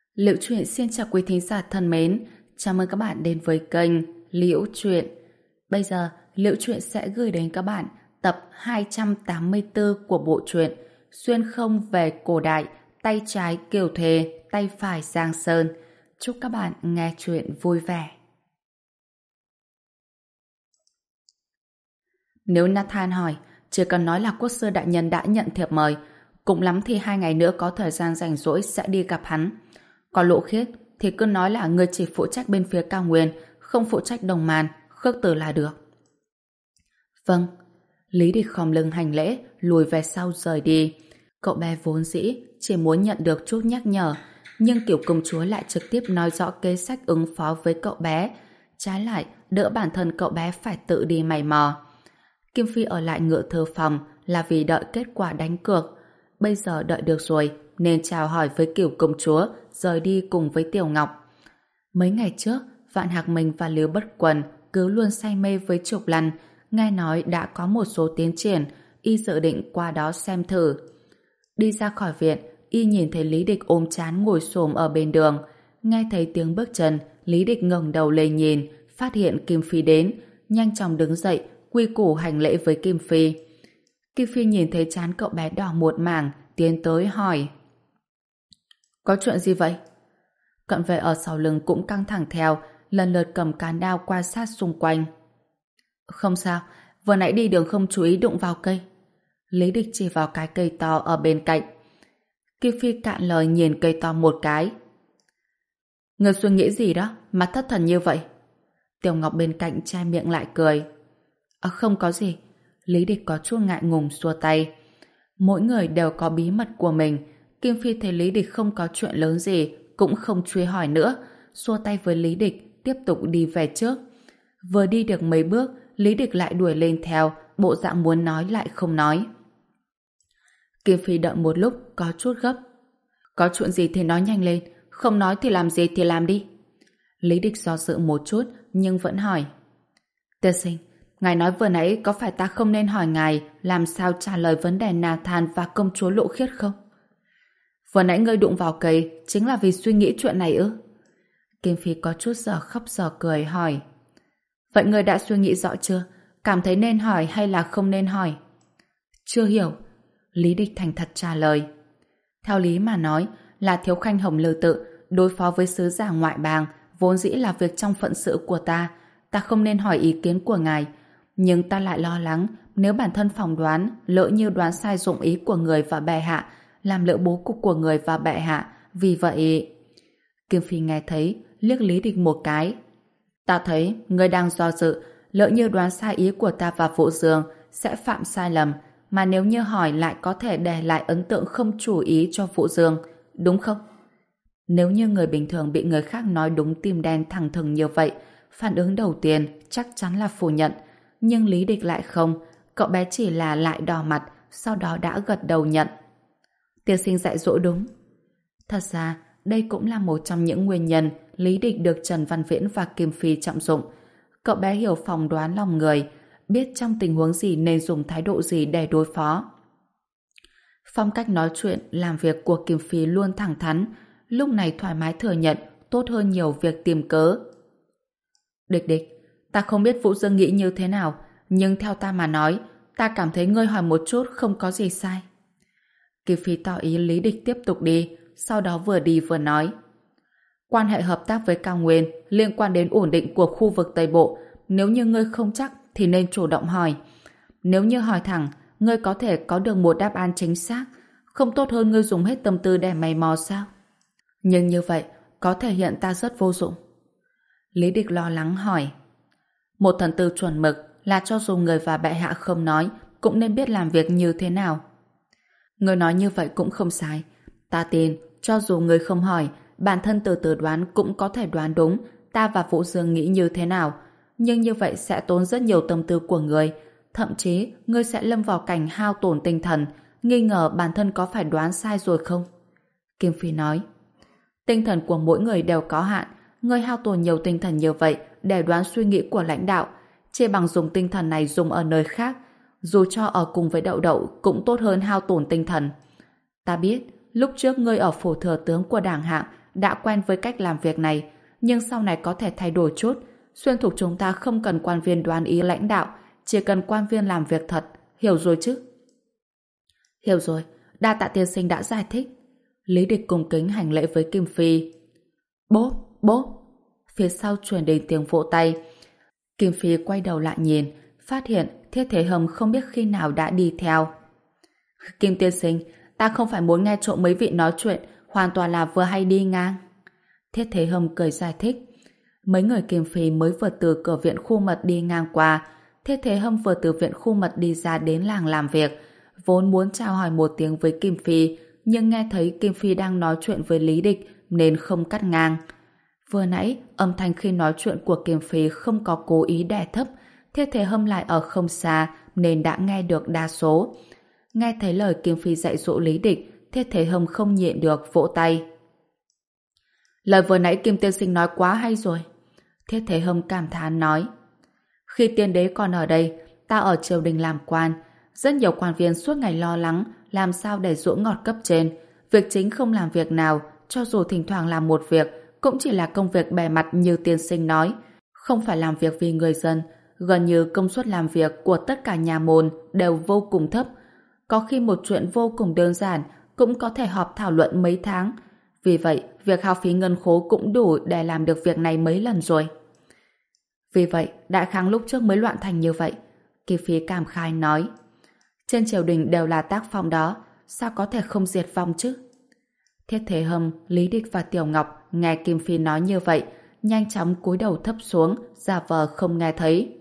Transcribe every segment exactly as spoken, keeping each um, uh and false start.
Liễu Chuyện xin chào quý thính giả thân mến, chào mừng các bạn đến với kênh Liễu Chuyện. Bây giờ, Liễu Chuyện sẽ gửi đến các bạn tập hai trăm tám mươi tư của bộ truyện Xuyên không về cổ đại, tay trái Kiều Thề, tay phải Giang Sơn. Chúc các bạn nghe chuyện vui vẻ. Nếu Nathan hỏi, chỉ cần nói là quốc sư đại nhân đã nhận thiệp mời, cũng lắm thì hai ngày nữa có thời gian rảnh rỗi sẽ đi gặp hắn. Còn Lộ Khiết thì cứ nói là người chỉ phụ trách bên phía cao nguyên, không phụ trách Đồng Màn, Khước Từ là được. Vâng. Lý Địch khom lưng hành lễ, lùi về sau rời đi. Cậu bé vốn dĩ chỉ muốn nhận được chút nhắc nhở, nhưng Kiểu Công Chúa lại trực tiếp nói rõ kế sách ứng phó với cậu bé. Trái lại, đỡ bản thân cậu bé phải tự đi mày mò. Kim Phi ở lại Ngự Thư phòng là vì đợi kết quả đánh cược. Bây giờ đợi được rồi, nên chào hỏi với Kiểu Công Chúa, rời đi cùng với Tiểu Ngọc. Mấy ngày trước, Vạn Hạc Minh và Liễu Bất Quần cứ luôn say mê với Trục Lăn, nghe nói đã có một số tiến triển, y dự định qua đó xem thử. Đi ra khỏi viện, y nhìn thấy Lý Địch ôm chán ngồi xổm ở bên đường. Nghe thấy tiếng bước chân, Lý Địch ngẩng đầu lên nhìn, phát hiện Kim Phi đến, nhanh chóng đứng dậy, quy củ hành lễ với Kim Phi. Kim Phi nhìn thấy trán cậu bé đỏ một mảng, tiến tới hỏi: Có chuyện gì vậy? Cận vệ ở sau lưng cũng căng thẳng theo, lần lượt cầm cán đao quan sát xung quanh. Không sao, vừa nãy đi đường không chú ý đụng vào cây. Lý Địch chỉ vào cái cây to ở bên cạnh. Kim Phi cạn lời nhìn cây to một cái. Người suy nghĩ gì đó mà thất thần như vậy? Tiểu Ngọc bên cạnh che miệng lại cười. À, không có gì. Lý Địch có chút ngại ngùng xua tay. Mỗi người đều có bí mật của mình. Kim Phi thấy Lý Địch không có chuyện lớn gì, cũng không truy hỏi nữa, xua tay với Lý Địch, tiếp tục đi về trước. Vừa đi được mấy bước, Lý Địch lại đuổi lên theo, bộ dạng muốn nói lại không nói. Kim Phi đợi một lúc, có chút gấp. Có chuyện gì thì nói nhanh lên, không nói thì làm gì thì làm đi. Lý Địch do dự một chút, nhưng vẫn hỏi. Tiên sinh, ngài nói vừa nãy có phải ta không nên hỏi ngài làm sao trả lời vấn đề Nathan và công chúa Lộ Khiết không? Vừa nãy ngươi đụng vào cây chính là vì suy nghĩ chuyện này ư? Kim Phi có chút giờ khóc giờ cười hỏi. Vậy ngươi đã suy nghĩ rõ chưa? Cảm thấy nên hỏi hay là không nên hỏi? Chưa hiểu. Lý Địch thành thật trả lời. Theo lý mà nói là Thiếu Khanh Hồng Lư Tự đối phó với sứ giả ngoại bang vốn dĩ là việc trong phận sự của ta. Ta không nên hỏi ý kiến của ngài. Nhưng ta lại lo lắng nếu bản thân phỏng đoán lỡ như đoán sai dụng ý của người và bệ hạ, làm lỡ bố cục của người và bệ hạ. Vì vậy... Kim Phi nghe thấy, liếc Lý Địch một cái. Ta thấy người đang do dự, lỡ như đoán sai ý của ta và Vũ Dương sẽ phạm sai lầm, mà nếu như hỏi lại có thể để lại ấn tượng không chủ ý cho Vũ Dương, đúng không? Nếu như người bình thường bị người khác nói đúng tim đen thẳng thừng như vậy, phản ứng đầu tiên chắc chắn là phủ nhận, nhưng Lý Địch lại không. Cậu bé chỉ là lại đỏ mặt, sau đó đã gật đầu nhận. Tiên sinh dạy dỗ đúng. Thật ra, đây cũng là một trong những nguyên nhân Lý Địch được Trần Văn Viễn và Kim Phi trọng dụng. Cậu bé hiểu phỏng đoán lòng người, biết trong tình huống gì nên dùng thái độ gì để đối phó. Phong cách nói chuyện, làm việc của Kim Phi luôn thẳng thắn, lúc này thoải mái thừa nhận tốt hơn nhiều việc tìm cớ. Địch Địch, ta không biết Vũ Dương nghĩ như thế nào, nhưng theo ta mà nói, ta cảm thấy ngươi hỏi một chút không có gì sai. Kim Phi tỏ ý Lý Địch tiếp tục đi, sau đó vừa đi vừa nói. Quan hệ hợp tác với cao nguyên liên quan đến ổn định của khu vực Tây Bộ, nếu như ngươi không chắc thì nên chủ động hỏi. Nếu như hỏi thẳng, ngươi có thể có được một đáp án chính xác, không tốt hơn ngươi dùng hết tâm tư để mày mò sao? Nhưng như vậy, có thể hiện ta rất vô dụng. Lý Địch lo lắng hỏi. Một thần tư chuẩn mực là cho dù người và bệ hạ không nói, cũng nên biết làm việc như thế nào. Ngươi nói như vậy cũng không sai. Ta tin, cho dù ngươi không hỏi, bản thân từ từ đoán cũng có thể đoán đúng ta và Vũ Dương nghĩ như thế nào. Nhưng như vậy sẽ tốn rất nhiều tâm tư của ngươi. Thậm chí, ngươi sẽ lâm vào cảnh hao tổn tinh thần, nghi ngờ bản thân có phải đoán sai rồi không? Kim Phi nói. Tinh thần của mỗi người đều có hạn. Ngươi hao tổn nhiều tinh thần như vậy để đoán suy nghĩ của lãnh đạo. Chỉ bằng dùng tinh thần này dùng ở nơi khác, dù cho ở cùng với Đậu Đậu cũng tốt hơn hao tổn tinh thần. Ta biết, lúc trước ngươi ở phủ thừa tướng của Đảng Hạng đã quen với cách làm việc này, nhưng sau này có thể thay đổi chút. Xuyên Thục chúng ta không cần quan viên đoán ý lãnh đạo, chỉ cần quan viên làm việc thật, hiểu rồi chứ? Hiểu rồi, đa tạ tiên sinh đã giải thích. Lý Địch cung kính hành lễ với Kim Phi. Bốp, bốp. Phía sau truyền đến tiếng vỗ tay. Kim Phi quay đầu lại nhìn, phát hiện Thiết Thế Hâm không biết khi nào đã đi theo. Kim tiên sinh, ta không phải muốn nghe trộm mấy vị nói chuyện, hoàn toàn là vừa hay đi ngang. Thiết Thế Hâm cười giải thích. Mấy người Kim Phi mới vừa từ cửa viện khu mật đi ngang qua. Thiết Thế Hâm vừa từ viện khu mật đi ra đến làng làm việc, vốn muốn chào hỏi một tiếng với Kim Phi, nhưng nghe thấy Kim Phi đang nói chuyện với Lý Địch nên không cắt ngang. Vừa nãy, âm thanh khi nói chuyện của Kim Phi không có cố ý đè thấp, Thiết Thế Hâm lại ở không xa nên đã nghe được đa số. Nghe thấy lời Kim Phi dạy dỗ Lý Địch, Thiết Thế Hâm không nhịn được vỗ tay. Lời vừa nãy Kim tiên sinh nói quá hay rồi. Thiết Thế Hâm cảm thán nói. Khi tiên đế còn ở đây, ta ở triều đình làm quan, rất nhiều quan viên suốt ngày lo lắng làm sao để dỗ ngọt cấp trên. Việc chính không làm việc nào, cho dù thỉnh thoảng làm một việc, cũng chỉ là công việc bề mặt như tiên sinh nói, không phải làm việc vì người dân. Gần như công suất làm việc của tất cả nhà môn đều vô cùng thấp. Có khi một chuyện vô cùng đơn giản cũng có thể họp thảo luận mấy tháng. Vì vậy, việc hao phí ngân khố cũng đủ để làm được việc này mấy lần rồi. Vì vậy, đại kháng lúc trước mới loạn thành như vậy. Kỳ Phi cảm khai nói. Trên triều đình đều là tác phong đó, sao có thể không diệt vong chứ? Thiết Thế Hâm, Lý Địch và Tiểu Ngọc nghe Kim Phi nói như vậy, nhanh chóng cúi đầu thấp xuống, giả vờ không nghe thấy.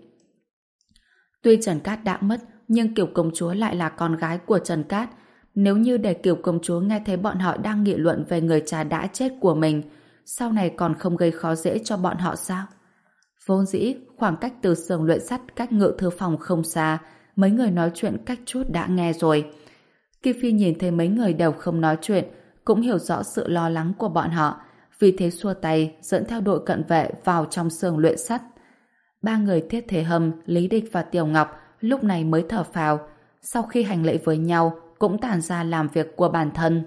Tuy Trần Cát đã mất, nhưng Kiều công chúa lại là con gái của Trần Cát. Nếu như để Kiều công chúa nghe thấy bọn họ đang nghị luận về người cha đã chết của mình, sau này còn không gây khó dễ cho bọn họ sao? Vốn dĩ, khoảng cách từ xưởng luyện sắt cách ngự thư phòng không xa, mấy người nói chuyện cách chút đã nghe rồi. Kim Phi nhìn thấy mấy người đều không nói chuyện, cũng hiểu rõ sự lo lắng của bọn họ, vì thế xua tay dẫn theo đội cận vệ vào trong xưởng luyện sắt. Ba người Thiết Thế Hâm, Lý Địch và Tiểu Ngọc lúc này mới thở phào, sau khi hành lễ với nhau cũng tản ra làm việc của bản thân.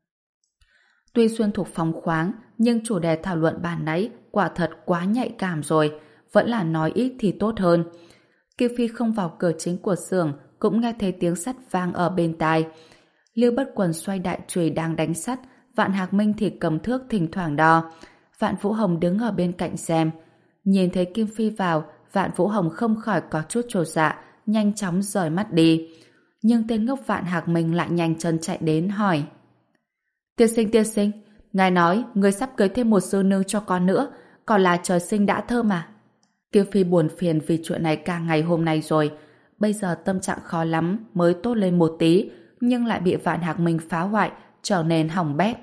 Tuy Xuyên Thục phóng khoáng, nhưng chủ đề thảo luận bàn nãy quả thật quá nhạy cảm rồi, vẫn là nói ít thì tốt hơn. Kim Phi không vào cửa chính của xưởng, cũng nghe thấy tiếng sắt vang ở bên tai. Lưu Bất Quần xoay đại chùy đang đánh sắt, Vạn Hạc Minh thì cầm thước thỉnh thoảng đo. Vạn Vũ Hồng đứng ở bên cạnh xem. Nhìn thấy Kim Phi vào, Vạn Vũ Hồng không khỏi có chút chột dạ, nhanh chóng rời mắt đi. Nhưng tên ngốc Vạn Hạc Minh lại nhanh chân chạy đến hỏi. Tiên sinh, tiên sinh, ngài nói người sắp cưới thêm một sư nương cho con nữa, còn là trời sinh đã thơ mà. Kim Phi buồn phiền vì chuyện này cả ngày hôm nay rồi. Bây giờ tâm trạng khó lắm mới tốt lên một tí, nhưng lại bị Vạn Hạc Minh phá hoại, trở nên hỏng bét.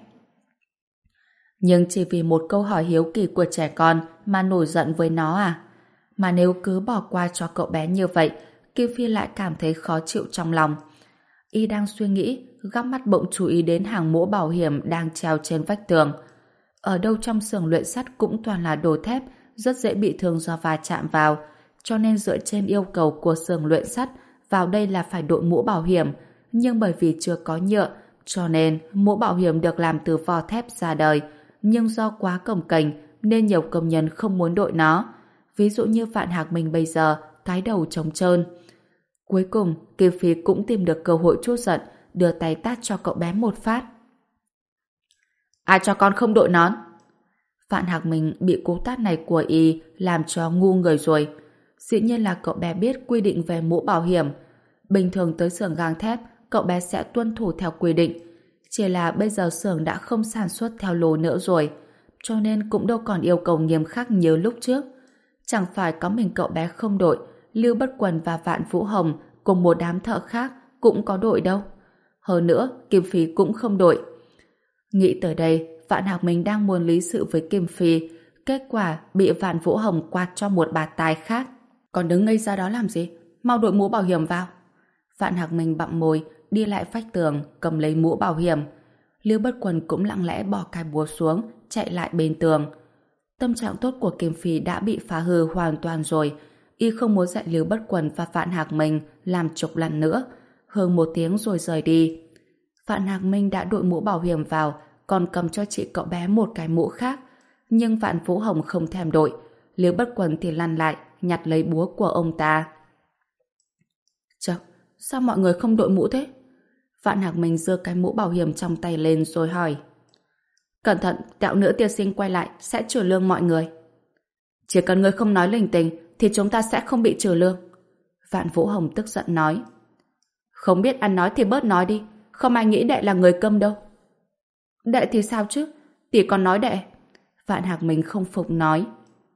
Nhưng chỉ vì một câu hỏi hiếu kỳ của trẻ con mà nổi giận với nó à? Mà nếu cứ bỏ qua cho cậu bé như vậy, Kim Phi lại cảm thấy khó chịu trong lòng. Y đang suy nghĩ, gắp mắt bỗng chú ý đến hàng mũ bảo hiểm đang treo trên vách tường. Ở đâu trong xưởng luyện sắt cũng toàn là đồ thép, rất dễ bị thương do va chạm vào, cho nên dựa trên yêu cầu của xưởng luyện sắt, vào đây là phải đội mũ bảo hiểm, nhưng bởi vì chưa có nhựa, cho nên mũ bảo hiểm được làm từ vỏ thép ra đời, nhưng do quá cồng kềnh nên nhiều công nhân không muốn đội nó. Ví dụ như Vạn Hạc Minh bây giờ, cái đầu trống trơn. Cuối cùng, Kim Phi cũng tìm được cơ hội trút giận, đưa tay tát cho cậu bé một phát. Ai cho con không đội nón? Vạn Hạc Minh bị cú tát này của y làm cho ngu người rồi. Dĩ nhiên là cậu bé biết quy định về mũ bảo hiểm. Bình thường tới xưởng gang thép, cậu bé sẽ tuân thủ theo quy định. Chỉ là bây giờ xưởng đã không sản xuất theo lô nữa rồi, cho nên cũng đâu còn yêu cầu nghiêm khắc như lúc trước. Chẳng phải có mình cậu bé không đội, Lưu Bất Quần và Vạn Vũ Hồng cùng một đám thợ khác cũng có đội đâu. Hơn nữa, Kim Phi cũng không đội. Nghĩ tới đây, Vạn Hạc Minh đang muốn lý sự với Kim Phi, kết quả bị Vạn Vũ Hồng quạt cho một bạt tai khác. Còn đứng ngây ra đó làm gì? Mau đội mũ bảo hiểm vào. Vạn Hạc Minh bặm môi, đi lại vách tường, cầm lấy mũ bảo hiểm. Lưu Bất Quần cũng lặng lẽ bỏ cái búa xuống, chạy lại bên tường. Tâm trạng tốt của Kim Phi đã bị phá hư hoàn toàn rồi. Y không muốn dạy Lưu Bất Quần và Vạn Hạc Minh làm chục lần nữa. Hơn một tiếng rồi rời đi. Vạn Hạc Minh đã đội mũ bảo hiểm vào, còn cầm cho chị cậu bé một cái mũ khác. Nhưng Vạn Vũ Hồng không thèm đội. Liễu Bất Quần thì lăn lại, nhặt lấy búa của ông ta. Chậc, sao mọi người không đội mũ thế? Vạn Hạc Minh giơ cái mũ bảo hiểm trong tay lên rồi hỏi. Cẩn thận, tẹo nữa tiên sinh quay lại sẽ trừ lương mọi người. Chỉ cần ngươi không nói linh tinh thì chúng ta sẽ không bị trừ lương. Vạn Vũ Hồng tức giận nói. Không biết ăn nói thì bớt nói đi, không ai nghĩ đệ là người câm đâu. Đệ thì sao chứ, tỷ còn nói đệ. Vạn Hạc Minh không phục nói.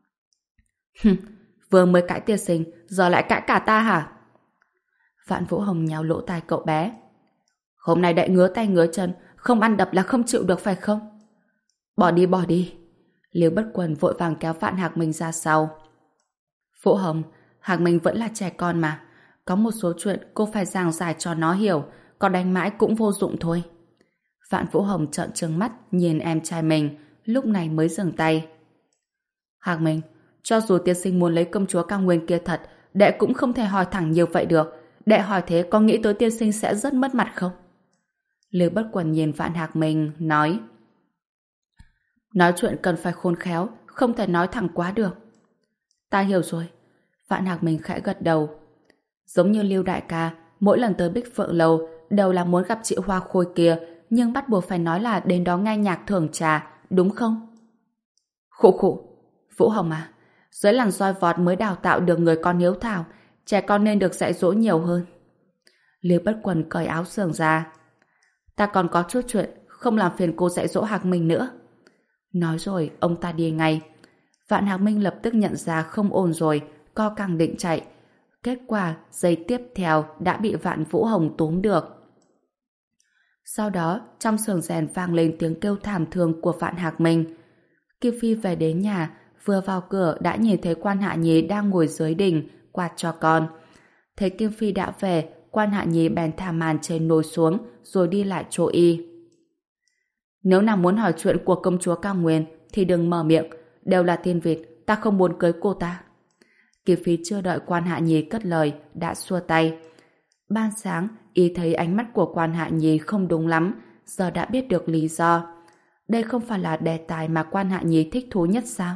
Vừa mới cãi tiên sinh, giờ lại cãi cả ta hả? Vạn Vũ Hồng nhéo lỗ tai cậu bé. Hôm nay đệ ngứa tay ngứa chân, không ăn đập là không chịu được phải không? Bỏ đi bỏ đi. Liễu Bất Quần vội vàng kéo Vạn Hạc Minh ra sau. Vũ Hồng, Hạc Minh vẫn là trẻ con mà. Có một số chuyện cô phải giảng giải cho nó hiểu, còn đánh mãi cũng vô dụng thôi. Vạn Vũ Hồng trợn trừng mắt nhìn em trai mình, lúc này mới dừng tay. Hạc Minh, cho dù tiên sinh muốn lấy công chúa Cao Nguyên kia thật, đệ cũng không thể hỏi thẳng như vậy được. Đệ hỏi thế có nghĩ tới tiên sinh sẽ rất mất mặt không? Liễu Bất Quần nhìn Vạn Hạc Minh, nói. Nói chuyện cần phải khôn khéo, không thể nói thẳng quá được. Ta hiểu rồi. Vạn Hạc Minh khẽ gật đầu. Giống như Lưu đại ca, mỗi lần tới Bích Phượng Lầu đều là muốn gặp chị Hoa Khôi kia, nhưng bắt buộc phải nói là đến đó nghe nhạc thưởng trà, đúng không? Khụ khụ. Vũ Hồng à, dưới làn roi vọt mới đào tạo được người con hiếu thảo, trẻ con nên được dạy dỗ nhiều hơn. Liễu Bất Quần cởi áo sườn ra. Ta còn có chút chuyện, không làm phiền cô dạy dỗ Hạc Minh nữa. Nói rồi, ông ta đi ngay. Vạn Hạc Minh lập tức nhận ra không ổn rồi, co cẳng định chạy. Kết quả, giây tiếp theo đã bị Vạn Vũ Hồng túm được. Sau đó, trong xưởng rèn vang lên tiếng kêu thảm thương của Vạn Hạc Minh. Kim Phi về đến nhà, vừa vào cửa đã nhìn thấy Quan Hạ Nhi đang ngồi dưới đình, quạt cho con. Thấy Kim Phi đã về, Quan Hạ Nhi bèn thả màn trên nồi xuống, rồi đi lại chỗ y. Nếu nào muốn hỏi chuyện của công chúa Cao Nguyên, thì đừng mở miệng, đều là tin vịt, ta không muốn cưới cô ta. Kim Phi chưa đợi Quan Hạ Nhi cất lời, đã xua tay. Ban sáng, y thấy ánh mắt của Quan Hạ Nhi không đúng lắm, giờ đã biết được lý do. Đây không phải là đề tài mà Quan Hạ Nhi thích thú nhất sao?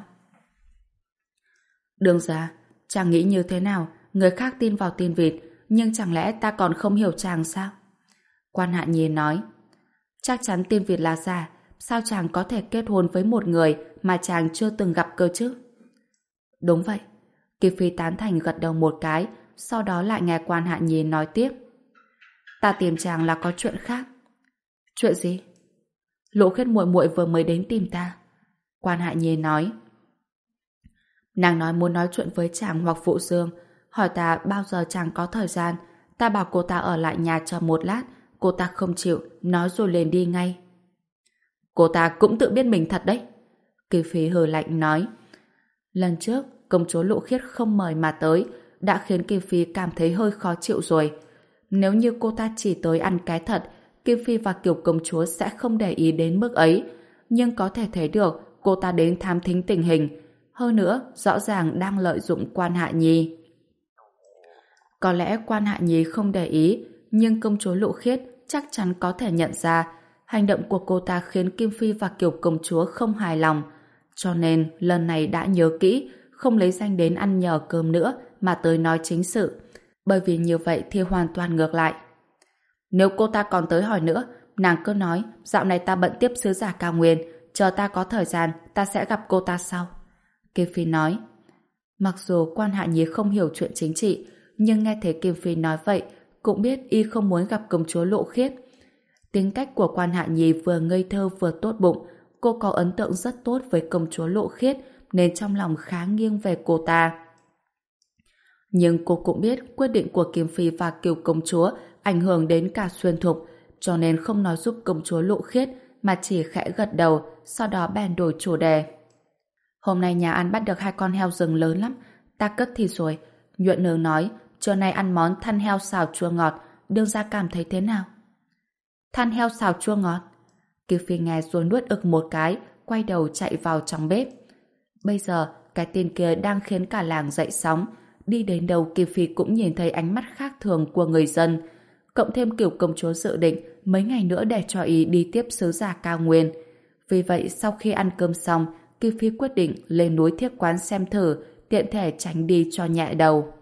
Đương ra, chàng nghĩ như thế nào, người khác tin vào tin vịt, nhưng chẳng lẽ ta còn không hiểu chàng sao? Quan Hạ Nhi nói, chắc chắn tin vịt là giả, sao chàng có thể kết hôn với một người mà chàng chưa từng gặp cơ chứ? Đúng vậy. Kim Phi tán thành gật đầu một cái, sau đó lại nghe Quan Hạ Nhi nói tiếp. Ta tìm chàng là có chuyện khác. Chuyện gì? Lỗ Khiết muội muội vừa mới đến tìm ta. Quan Hạ Nhi nói. Nàng nói muốn nói chuyện với chàng hoặc Vũ Dương, hỏi ta bao giờ chàng có thời gian. Ta bảo cô ta ở lại nhà chờ một lát, cô ta không chịu, nói rồi liền đi ngay. Cô ta cũng tự biết mình thật đấy. Kim Phi hừ lạnh nói. Lần trước, công chúa Lỗ Khiết không mời mà tới, đã khiến Kim Phi cảm thấy hơi khó chịu rồi. Nếu như cô ta chỉ tới ăn cái thật, Kim Phi và Kiều công chúa sẽ không để ý đến mức ấy. Nhưng có thể thấy được cô ta đến thám thính tình hình. Hơn nữa, rõ ràng đang lợi dụng Quan Hạ Nhi. Có lẽ Quan Hạ Nhi không để ý, nhưng công chúa Lỗ Khiết chắc chắn có thể nhận ra hành động của cô ta khiến Kim Phi và Kiều công chúa không hài lòng. Cho nên lần này đã nhớ kỹ, không lấy danh đến ăn nhờ cơm nữa mà tới nói chính sự. Bởi vì như vậy thì hoàn toàn ngược lại. Nếu cô ta còn tới hỏi nữa, nàng cứ nói dạo này ta bận tiếp sứ giả Cao Nguyên, chờ ta có thời gian ta sẽ gặp cô ta sau. Kim Phi nói. Mặc dù Quan Hạ Nhi không hiểu chuyện chính trị, nhưng nghe thấy Kim Phi nói vậy cũng biết y không muốn gặp công chúa Lỗ Khiết. Tính cách của Quan Hạ Nhi vừa ngây thơ vừa tốt bụng, cô có ấn tượng rất tốt với công chúa Lỗ Khiết nên trong lòng khá nghiêng về cô ta. Nhưng cô cũng biết quyết định của Kim Phi và Kiều công chúa ảnh hưởng đến cả Xuyên Thục, cho nên không nói giúp công chúa Lỗ Khiết mà chỉ khẽ gật đầu, sau đó bèn đổi chủ đề. Hôm nay nhà ăn bắt được hai con heo rừng lớn lắm, ta cất thịt rồi. Nhuận nương nói trưa nay ăn món than heo xào chua ngọt, đương gia cảm thấy thế nào? Than heo xào chua ngọt? Kiều Phi nghe rồi nuốt ực một cái, quay đầu chạy vào trong bếp. Bây giờ cái tên kia đang khiến cả làng dậy sóng, đi đến đâu Kiều Phi cũng nhìn thấy ánh mắt khác thường của người dân. Cộng thêm Kiều công chúa dự định mấy ngày nữa để cho y đi tiếp sứ giả cao nguyên. Vì vậy sau khi ăn cơm xong, Kim Phi quyết định lên núi Thiếp Quán xem thử, tiện thể tránh đi cho nhẹ đầu.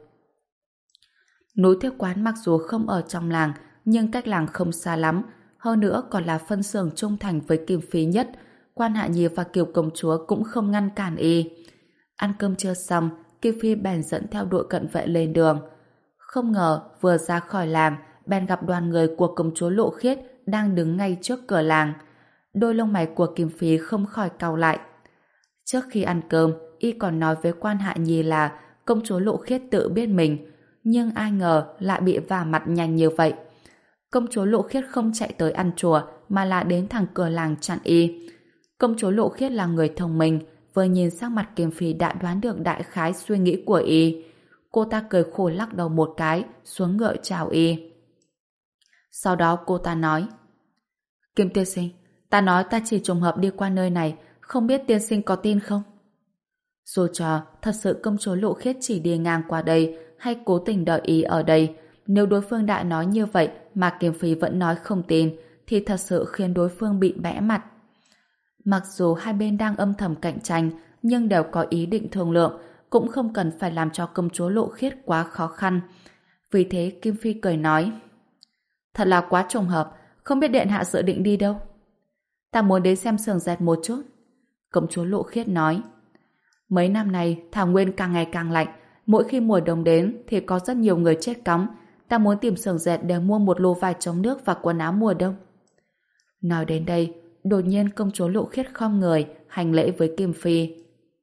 Núi Thiếp Quán mặc dù không ở trong làng, nhưng cách làng không xa lắm, hơn nữa còn là phân xưởng trung thành với Kim Phi nhất. Quan Hạ Nhi và Kiều công chúa cũng không ngăn cản y. Ăn cơm chưa xong, Kim Phi bèn dẫn theo đội cận vệ lên đường. Không ngờ vừa ra khỏi làng, bèn gặp đoàn người của công chúa Lộ Khiết đang đứng ngay trước cửa làng. Đôi lông mày của Kim Phi không khỏi cau lại. Trước khi ăn cơm, y còn nói với Quan Hạ Nhi là công chúa Lộ Khiết tự biết mình, nhưng ai ngờ lại bị vả mặt nhanh như vậy. Công chúa Lộ Khiết không chạy tới ăn chùa mà là đến thẳng cửa làng chặn y. Công chúa Lộ Khiết là người thông minh, vừa nhìn sang mặt Kim Phi đã đoán được đại khái suy nghĩ của y. Cô ta cười khổ lắc đầu một cái, xuống ngựa chào y. Sau đó cô ta nói: Kim tiên sinh, ta nói ta chỉ trùng hợp đi qua nơi này, không biết tiên sinh có tin không? Dù cho thật sự công chúa Lộ Khiết chỉ đi ngang qua đây hay cố tình đợi ý ở đây, nếu đối phương đã nói như vậy mà Kim Phi vẫn nói không tin thì thật sự khiến đối phương bị bẽ mặt. Mặc dù hai bên đang âm thầm cạnh tranh nhưng đều có ý định thương lượng, cũng không cần phải làm cho công chúa Lộ Khiết quá khó khăn. Vì thế Kim Phi cười nói: Thật là quá trùng hợp, không biết điện hạ dự định đi đâu? Ta muốn đến xem xưởng dệt một chút. Công chúa Lộ Khiết nói: Mấy năm nay thảo nguyên càng ngày càng lạnh, mỗi khi mùa đông đến thì có rất nhiều người chết cóng. Ta muốn tìm xưởng dệt để mua một lô vải chống nước và quần áo mùa đông. Nói đến đây, đột nhiên công chúa Lộ Khiết khom người hành lễ với Kim Phi.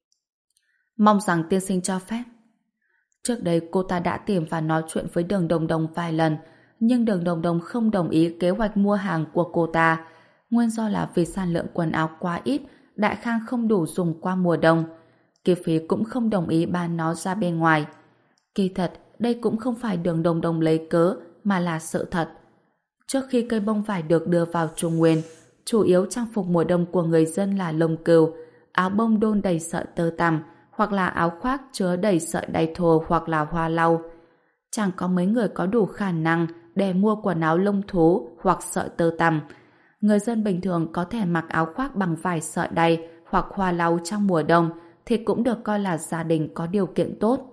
Mong rằng tiên sinh cho phép. Trước đây cô ta đã tìm và nói chuyện với Đường Đồng Đồng vài lần, nhưng Đường Đồng Đồng không đồng ý kế hoạch mua hàng của cô ta. Nguyên do là vì sản lượng quần áo quá ít, Đại Khang không đủ dùng qua mùa đông. Kim Phi cũng không đồng ý bán nó ra bên ngoài. Kỳ thật, đây cũng không phải Đường Đồng Đồng lấy cớ, mà là sự thật. Trước khi cây bông vải được đưa vào Trung Nguyên, chủ yếu trang phục mùa đông của người dân là lông cừu, áo bông đôn đầy sợi tơ tằm, hoặc là áo khoác chứa đầy sợi đay thô hoặc là hoa lau. Chẳng có mấy người có đủ khả năng để mua quần áo lông thú hoặc sợi tơ tằm. Người dân bình thường có thể mặc áo khoác bằng vải sợi đay hoặc hoa lau trong mùa đông thì cũng được coi là gia đình có điều kiện tốt.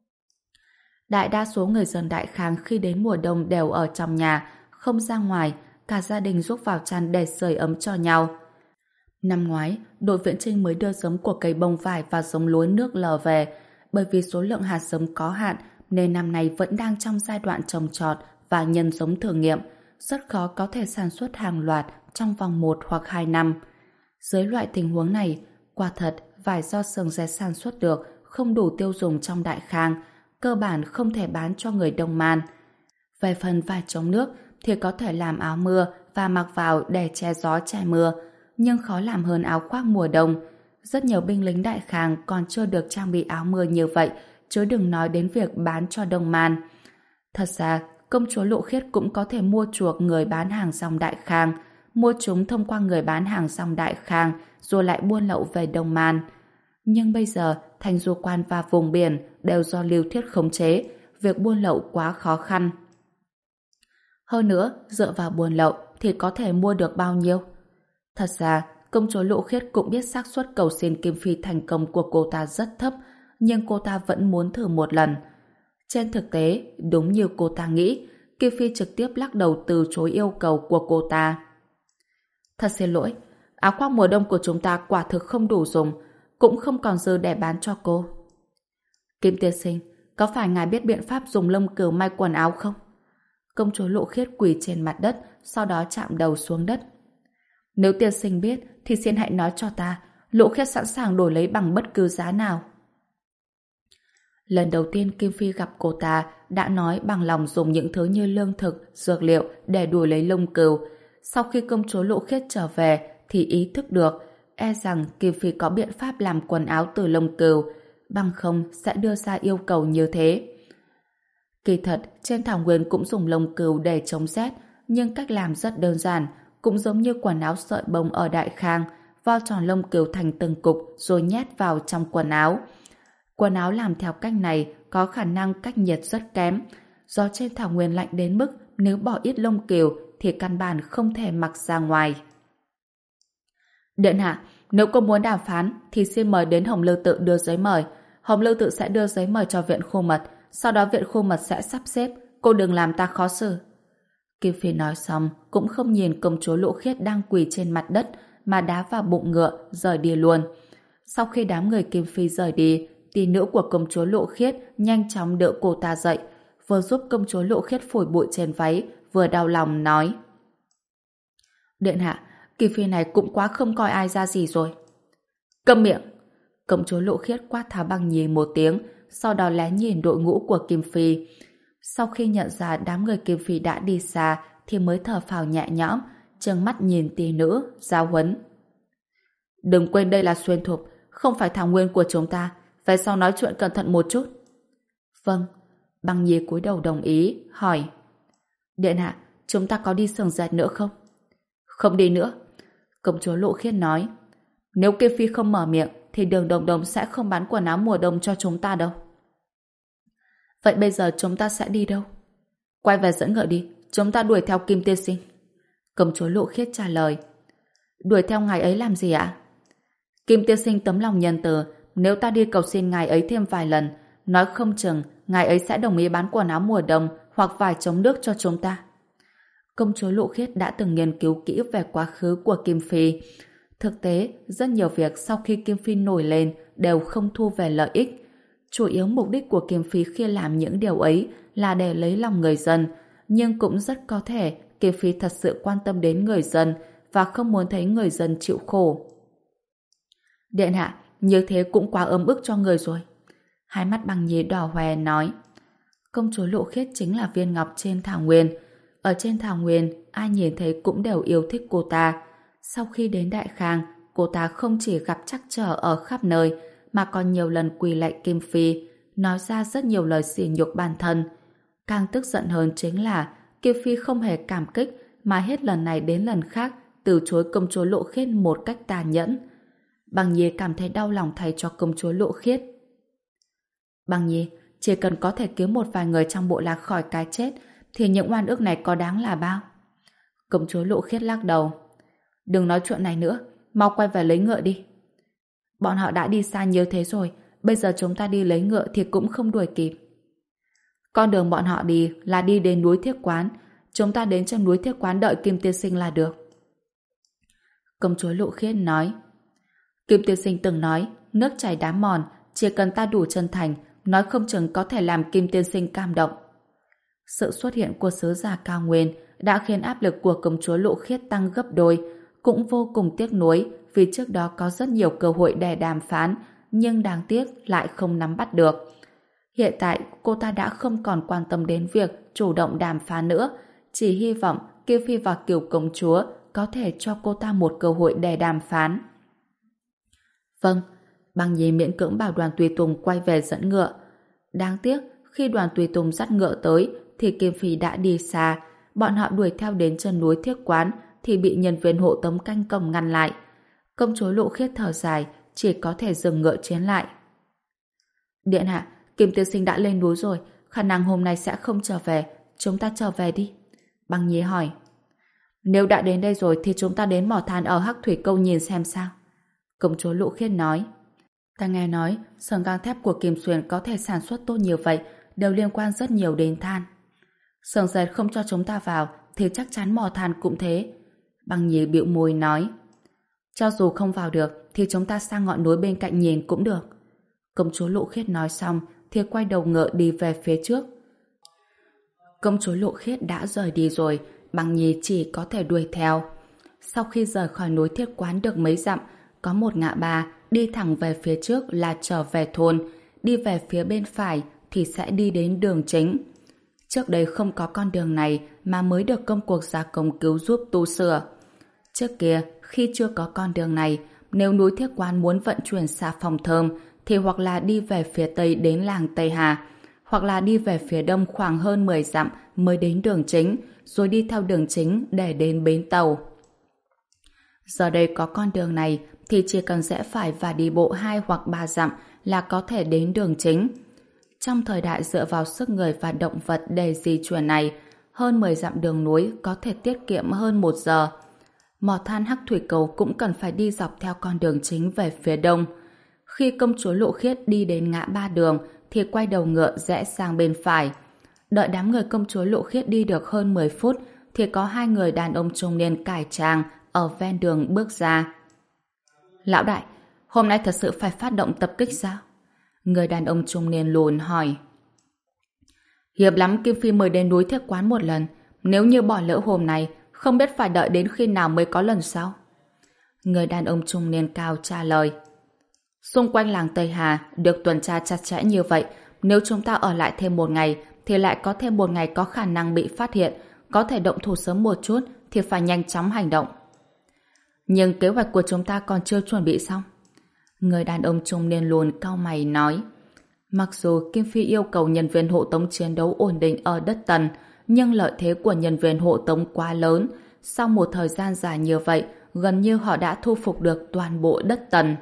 Đại đa số người dân Đại Khang khi đến mùa đông đều ở trong nhà, không ra ngoài, cả gia đình rúc vào chăn để sưởi ấm cho nhau. Năm ngoái, đội viễn chinh mới đưa giống của cây bông vải và giống lúa nước lờ về, bởi vì số lượng hạt giống có hạn nên năm nay vẫn đang trong giai đoạn trồng trọt và nhân giống thử nghiệm, rất khó có thể sản xuất hàng loạt trong vòng một hoặc hai năm. Dưới loại tình huống này, quả thật vải do xưởng dệt sản xuất được không đủ tiêu dùng trong Đại Khang, cơ bản không thể bán cho người Đông Man. Về phần vải chống nước thì có thể làm áo mưa và mặc vào để che gió che mưa, nhưng khó làm hơn áo khoác mùa đông. Rất nhiều binh lính Đại Khang còn chưa được trang bị áo mưa như vậy, chứ đừng nói đến việc bán cho Đông Man. Thật ra, công chúa Lộ Khiết cũng có thể mua chuộc người bán hàng dòng Đại Khang, mua chúng thông qua người bán hàng dòng Đại Khang, rồi lại buôn lậu về Đông Man. Nhưng bây giờ, thành du quan và vùng biển đều do Lưu Thiết khống chế, việc buôn lậu quá khó khăn. Hơn nữa, dựa vào buôn lậu thì có thể mua được bao nhiêu? Thật ra, công chúa Lộ Khiết cũng biết xác suất cầu xin Kim Phi thành công của cô ta rất thấp, nhưng cô ta vẫn muốn thử một lần. Trên thực tế, đúng như cô ta nghĩ, Kim Phi trực tiếp lắc đầu từ chối yêu cầu của cô ta. Thật xin lỗi, áo khoác mùa đông của chúng ta quả thực không đủ dùng, cũng không còn dư để bán cho cô. Kim tiên sinh, có phải ngài biết biện pháp dùng lông cừu may quần áo không? Công chúa Lộ Khiết quỳ trên mặt đất, sau đó chạm đầu xuống đất. Nếu tiên sinh biết, thì xin hãy nói cho ta, Lộ Khiết sẵn sàng đổi lấy bằng bất cứ giá nào. Lần đầu tiên Kim Phi gặp cô ta đã nói bằng lòng dùng những thứ như lương thực, dược liệu để đổi lấy lông cừu. Sau khi công chúa Lộ Khiết trở về thì ý thức được, e rằng Kim Phi có biện pháp làm quần áo từ lông cừu, bằng không sẽ đưa ra yêu cầu như thế. Kỳ thật, trên thảo nguyên cũng dùng lông cừu để chống rét, nhưng cách làm rất đơn giản, cũng giống như quần áo sợi bông ở Đại Khang, vo tròn lông cừu thành từng cục rồi nhét vào trong quần áo. Quần áo làm theo cách này có khả năng cách nhiệt rất kém. Gió trên thảo nguyên lạnh đến mức nếu bỏ ít lông cừu thì căn bản không thể mặc ra ngoài. Điện hạ, nếu cô muốn đàm phán thì xin mời đến Hồng Lư Tự đưa giấy mời. Hồng Lư Tự sẽ đưa giấy mời cho viện khu mật, sau đó viện khu mật sẽ sắp xếp, cô đừng làm ta khó xử. Kim Phi nói xong cũng không nhìn công chúa Lỗ Khiết đang quỳ trên mặt đất mà đá vào bụng ngựa rời đi luôn. Sau khi đám người Kim Phi rời đi, tỷ nữ của công chúa Lộ Khiết nhanh chóng đỡ cô ta dậy, vừa giúp công chúa Lộ Khiết phủi bụi trên váy, vừa đau lòng nói: Điện hạ, Kim Phi này cũng quá không coi ai ra gì rồi. Câm miệng! Công chúa Lộ Khiết quát Tháo Băng Nhi một tiếng, sau đó lén nhìn đội ngũ của Kim Phi. Sau khi nhận ra đám người Kim Phi đã đi xa thì mới thở phào nhẹ nhõm, trừng mắt nhìn tỷ nữ giáo huấn: Đừng quên đây là Xuyên Thục, không phải thảo nguyên của chúng ta, về sau nói chuyện cẩn thận một chút. Vâng. Băng Nhi cúi đầu đồng ý, hỏi: Điện hạ, chúng ta có đi xưởng dệt nữa không? Không đi nữa. Công chúa Lộ Khiết nói: Nếu Kim Phi không mở miệng thì Đường Đồng Đồng sẽ không bán quần áo mùa đông cho chúng ta đâu. Vậy bây giờ chúng ta sẽ đi đâu? Quay về dẫn ngựa đi, chúng ta đuổi theo Kim tiên sinh. Công chúa Lộ Khiết trả lời: Đuổi theo ngài ấy làm gì ạ? Kim tiên sinh tấm lòng nhân từ, nếu ta đi cầu xin ngài ấy thêm vài lần, nói không chừng ngài ấy sẽ đồng ý bán quần áo mùa đông hoặc vải chống nước cho chúng ta. Công chúa Lộ Khiết đã từng nghiên cứu kỹ về quá khứ của Kim Phi. Thực tế, rất nhiều việc sau khi Kim Phi nổi lên đều không thu về lợi ích. Chủ yếu mục đích của Kim Phi khi làm những điều ấy là để lấy lòng người dân, nhưng cũng rất có thể Kim Phi thật sự quan tâm đến người dân và không muốn thấy người dân chịu khổ. Điện hạ, như thế cũng quá ấm ức cho người rồi. Hai mắt Băng Nhi đỏ hoe nói: Công chúa Lộ Khiết chính là viên ngọc trên thảo nguyên. Ở trên thảo nguyên, ai nhìn thấy cũng đều yêu thích cô ta. Sau khi đến Đại Khang, cô ta không chỉ gặp trắc trở ở khắp nơi, mà còn nhiều lần quỳ lạy Kim Phi, nói ra rất nhiều lời sỉ nhục bản thân. Càng tức giận hơn chính là Kim Phi không hề cảm kích, mà hết lần này đến lần khác từ chối công chúa Lộ Khiết một cách tàn nhẫn. Băng Nhi cảm thấy đau lòng thay cho công chúa Lộ Khiết. Băng Nhi, chỉ cần có thể cứu một vài người trong bộ lạc khỏi cái chết thì những oan ức này có đáng là bao? Công chúa Lộ Khiết lắc đầu: Đừng nói chuyện này nữa, mau quay về lấy ngựa đi. Bọn họ đã đi xa như thế rồi, bây giờ chúng ta đi lấy ngựa thì cũng không đuổi kịp. Con đường bọn họ đi là đi đến núi Thiết Quán, chúng ta đến chân núi Thiết Quán đợi Kim tiên sinh là được. Công chúa Lộ Khiết nói: Kim tiên sinh từng nói, nước chảy đá mòn, chỉ cần ta đủ chân thành, nói không chừng có thể làm Kim tiên sinh cảm động. Sự xuất hiện của sứ giả cao nguyên đã khiến áp lực của công chúa Lộ Khiết tăng gấp đôi, cũng vô cùng tiếc nuối vì trước đó có rất nhiều cơ hội để đàm phán, nhưng đáng tiếc lại không nắm bắt được. Hiện tại cô ta đã không còn quan tâm đến việc chủ động đàm phán nữa, chỉ hy vọng Kim Phi và Kiều công chúa có thể cho cô ta một cơ hội để đàm phán. Vâng. Băng Nhi miễn cưỡng bảo đoàn tùy tùng quay về dẫn ngựa. Đáng tiếc, khi đoàn tùy tùng dắt ngựa tới thì Kim Phi đã đi xa. Bọn họ đuổi theo đến chân núi Thiết Quán thì bị nhân viên hộ tống canh cổng ngăn lại. Công chúa Lộ Khiết thở dài, chỉ có thể dừng ngựa chiến lại. Điện hạ, Kim tiên sinh đã lên núi rồi, khả năng hôm nay sẽ không trở về, chúng ta trở về đi. Băng Nhi hỏi: Nếu đã đến đây rồi thì chúng ta đến mỏ than ở Hắc Thủy Câu nhìn xem sao. Công chúa Lộ Khiết nói: Ta nghe nói xưởng gang thép của Kim Xuyên có thể sản xuất tốt như vậy đều liên quan rất nhiều đến than. Xưởng dệt không cho chúng ta vào thì chắc chắn mỏ than cũng thế. Băng Nhi bĩu môi nói: Cho dù không vào được thì chúng ta sang ngọn núi bên cạnh nhìn cũng được. Công chúa Lộ Khiết nói xong thì quay đầu ngựa đi về phía trước. Công chúa Lộ Khiết đã rời đi rồi, Băng Nhi chỉ có thể đuổi theo. Sau khi rời khỏi núi Thiết Quán được mấy dặm, có một ngã ba đi thẳng về phía trước là trở về thôn, đi về phía bên phải thì sẽ đi đến đường chính. Trước đây không có con đường này mà mới được công cuộc gia công cứu giúp tu sửa. Trước kia, khi chưa có con đường này, nếu núi Thiết Quán muốn vận chuyển xà phòng thơm thì hoặc là đi về phía tây đến làng Tây Hà, hoặc là đi về phía đông khoảng hơn mười dặm mới đến đường chính, rồi đi theo đường chính để đến bến tàu. Giờ đây có con đường này thì chỉ cần rẽ phải và đi bộ hai hoặc ba dặm là có thể đến đường chính. Trong thời đại dựa vào sức người và động vật để di chuyển này, hơn mười dặm đường núi có thể tiết kiệm hơn một giờ. Mỏ than Hắc Thủy Cầu cũng cần phải đi dọc theo con đường chính về phía đông. Khi công chúa Lộ Khiết đi đến ngã ba đường thì quay đầu ngựa rẽ sang bên phải. Đợi đám người công chúa Lộ Khiết đi được hơn mười phút thì có hai người đàn ông trung niên cải trang ở ven đường bước ra. Lão đại, hôm nay thật sự phải phát động tập kích sao? Người đàn ông trung niên lùn hỏi. Hiệp lắm Kim Phi mời đến núi Thiết Quán một lần, nếu như bỏ lỡ hôm nay không biết phải đợi đến khi nào mới có lần sau. Người đàn ông trung niên cao trả lời. Xung quanh làng Tây Hà được tuần tra chặt chẽ như vậy, nếu chúng ta ở lại thêm một ngày thì lại có thêm một ngày có khả năng bị phát hiện, có thể động thủ sớm một chút thì phải nhanh chóng hành động. Nhưng kế hoạch của chúng ta còn chưa chuẩn bị xong. Người đàn ông trung niên lùn cau mày nói. Mặc dù Kim Phi yêu cầu nhân viên hộ tống chiến đấu ổn định ở đất Tần, nhưng lợi thế của nhân viên hộ tống quá lớn. Sau một thời gian dài như vậy, gần như họ đã thu phục được toàn bộ đất Tần.